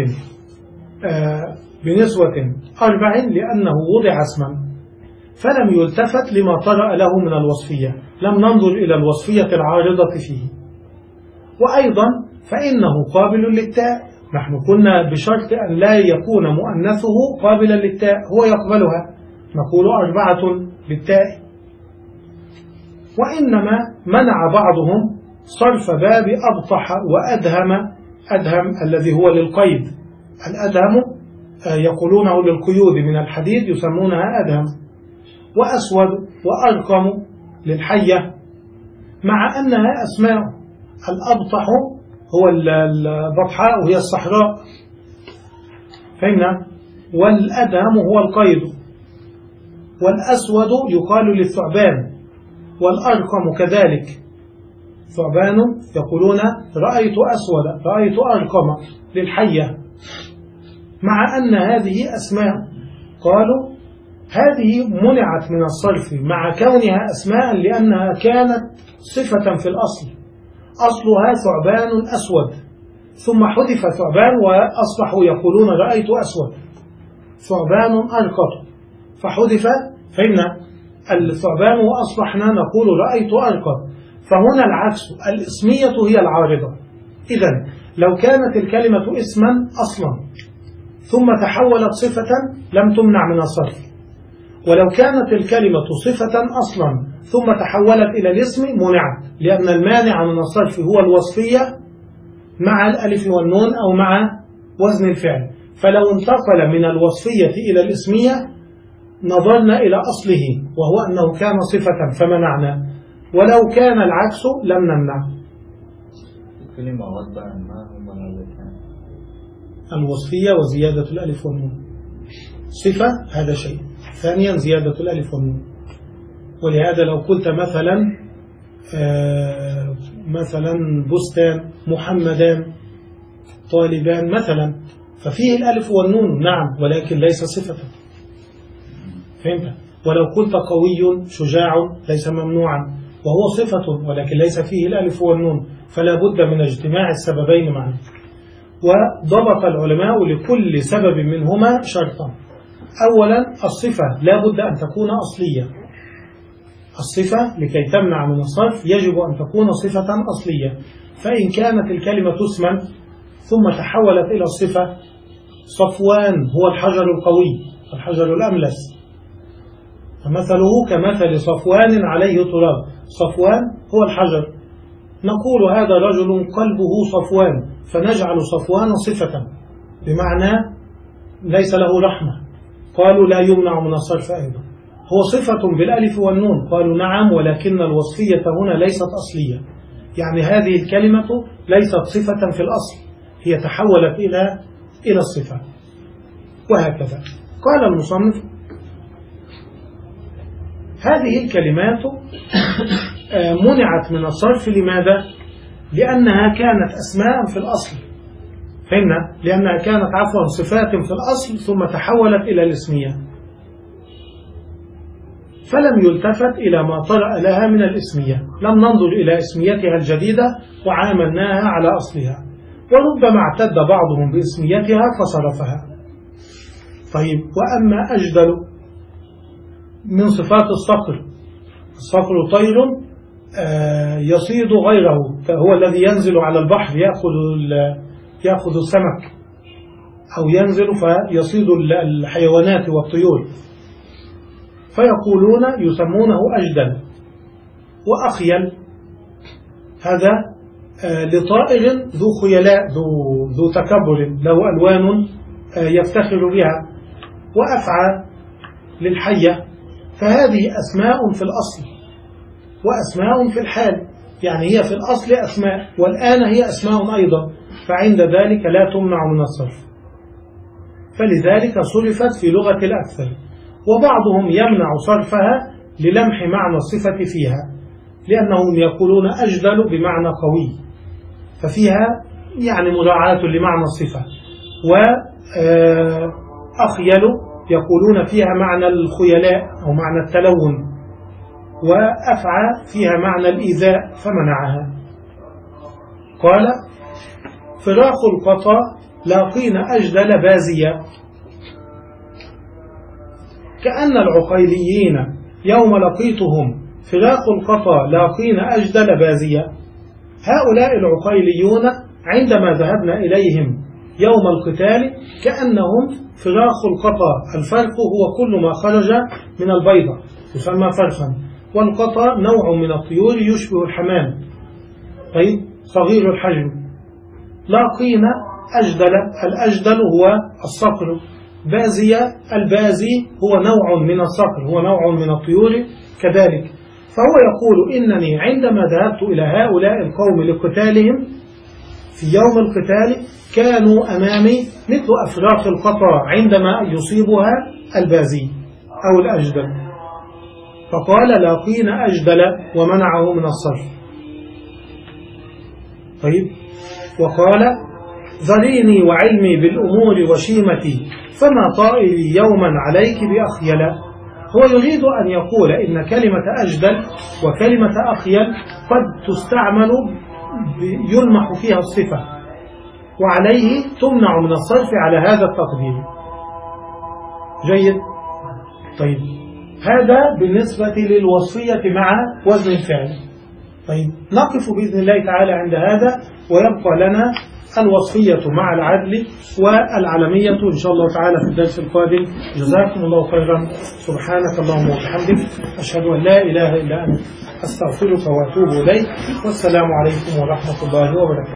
آه بنسوة أربع لأنه وضع اسما، فلم يلتفت لما طرأ له من الوصفية، لم ننظر إلى الوصفية العارضة فيه. وأيضا فإنه قابل للتاء، نحن قلنا بشرط أن لا يكون مؤنثه قابلا للتاء، هو يقبلها، نقول أربعة بالتاء. وإنما منع بعضهم صرف باب أبطح وأدهم. أدهم الذي هو للقيد، الأدهم يقولونه للقيود من الحديد يسمونها أدهم. وأسود وأرقم للحية، مع أنها أسماء. الأبطح هو البطحاء وهي الصحراء، فهمنا؟ والأدهم هو القيد. والأسود يقال للثعبان، والأرقم كذلك. ثعبان يقولون رأيت أسود، رأيت أرقم للحية، مع أن هذه أسماء. قالوا هذه منعت من الصرف مع كونها أسماء لأنها كانت صفة في الأصل، أصلها ثعبان أسود، ثم حذف ثعبان وأصبحوا يقولون رأيت أسود، ثعبان أرقم فحذف، فهمنا الثعبان وأصبحنا نقول رأيت أرقم. فهنا العكس، الاسمية هي العارضة. إذن لو كانت الكلمة اسما أصلا ثم تحولت صفة لم تمنع من الصرف، ولو كانت الكلمة صفة أصلا ثم تحولت إلى الاسم منعت، لأن المانع من الصرف هو الوصفية مع الألف والنون أو مع وزن الفعل. فلو انتقل من الوصفية إلى الاسمية نظرنا إلى أصله وهو أنه كان صفة فمنعنا، ولو كان العكس لم نمنع. كلمة وضع ما هما هذان؟ الوصفية وزيادة الألف والنون. صفة هذا شيء، ثانيا زيادة الألف والنون. ولهذا لو قلت مثلا آه مثلا بستان، محمدان، طالبان مثلا، ففيه الألف والنون نعم، ولكن ليس صفة، فهمت؟ ولو قلت قوي شجاع ليس ممنوعا وهو صفة، ولكن ليس فيه الألف والنون، فلا بد من اجتماع السببين معا. وضبط العلماء لكل سبب منهما شرطا. أولا الصفة لا بد أن تكون أصلية، الصفة لكي تمنع من الصرف يجب أن تكون صفة أصلية. فإن كانت الكلمة اسما ثم تحولت إلى الصفة، صفوان هو الحجر القوي، الحجر الأملس، فمثله كمثل صفوان عليه تراب. صفوان هو الحجر، نقول هذا رجل قلبه صفوان، فنجعل صفوان صفة بمعنى ليس له رحمة. قالوا لا يمنع من الصرف أيضا، هو صفة بالألف والنون. قالوا نعم، ولكن الوصفية هنا ليست أصلية، يعني هذه الكلمة ليست صفة في الأصل، هي تحولت إلى إلى الصفة. وهكذا قال المصنف هذه الكلمات منعت من الصرف. لماذا؟ لأنها كانت أسماء في الأصل، فهمنا؟ لأنها كانت عفوا صفات في الأصل ثم تحولت إلى الاسمية، فلم يلتفت إلى ما طرأ لها من الاسمية، لم ننظر إلى اسميتها الجديدة وعاملناها على أصلها، وربما اعتد بعضهم باسميتها فصرفها. طيب، وأما أجدل من صفات الصقر، الصقر طير يصيد غيره، هو الذي ينزل على البحر يأخذ يأخذ السمك، أو ينزل فيصيد الحيوانات والطيور، فيقولون يسمونه أجدل. وأخيل هذا لطائر ذو خيلاء، ذو, ذو تكبر، له ألوان يفتخر بها. وأفعى للحية، فهذه أسماء في الأصل وأسماء في الحال، يعني هي في الأصل أسماء والآن هي أسماء أيضا، فعند ذلك لا تمنع من الصرف، فلذلك صرفت في لغة الأكثر. وبعضهم يمنع صرفها للمح معنى الصفة فيها، لأنهم يقولون أجدل بمعنى قوي، ففيها يعني مراعاة لمعنى الصفة. وأخيل يقولون فيها معنى الخيلاء أو معنى التلون، وأفعى فيها معنى الإيذاء فمنعها. قال فراخ القطا لاقين أجدل بازية، كأن العقيليين يوم لقيتهم فراخ القطا لاقين أجدل بازية. هؤلاء العقيليون عندما ذهبنا إليهم يوم القتال كأنهم فراخ القطا، الفرخ هو كل ما خرج من البيضة يسمى فرخا، والقطا نوع من الطيور يشبه الحمام، طيب صغير الحجم. لاقين أجدل، الأجدل هو الصقر. بازية، البازي هو نوع من الصقر، هو نوع من الطيور كذلك. فهو يقول إنني عندما ذهبت إلى هؤلاء القوم لقتالهم في يوم القتال كانوا أمامي مثل أفراخ القطا عندما يصيبها البازي أو الأجدل. فقال لاقين أجدل ومنعه من الصرف. طيب، وقال ذريني وعلمي بالأمور وشيمتي فما طائري يوما عليك بأخيل. هو يريد أن يقول إن كلمة أجدل وكلمة أخيل قد تستعمل يلمح فيها الصفة، وعليه تمنع من الصرف على هذا التقدير. جيد. طيب، هذا بالنسبة للوصفية مع وزن الفعل. طيب، نقف بإذن الله تعالى عند هذا، ويبقى لنا الوصفية مع العدل والعلمية إن شاء الله تعالى في الدرس القادم. جزاكم الله خيرا. سبحانك اللهم وبحمدك، أشهد أن لا إله إلا أنت، أستغفرك وأتوب إليك، والسلام عليكم ورحمة الله وبركاته.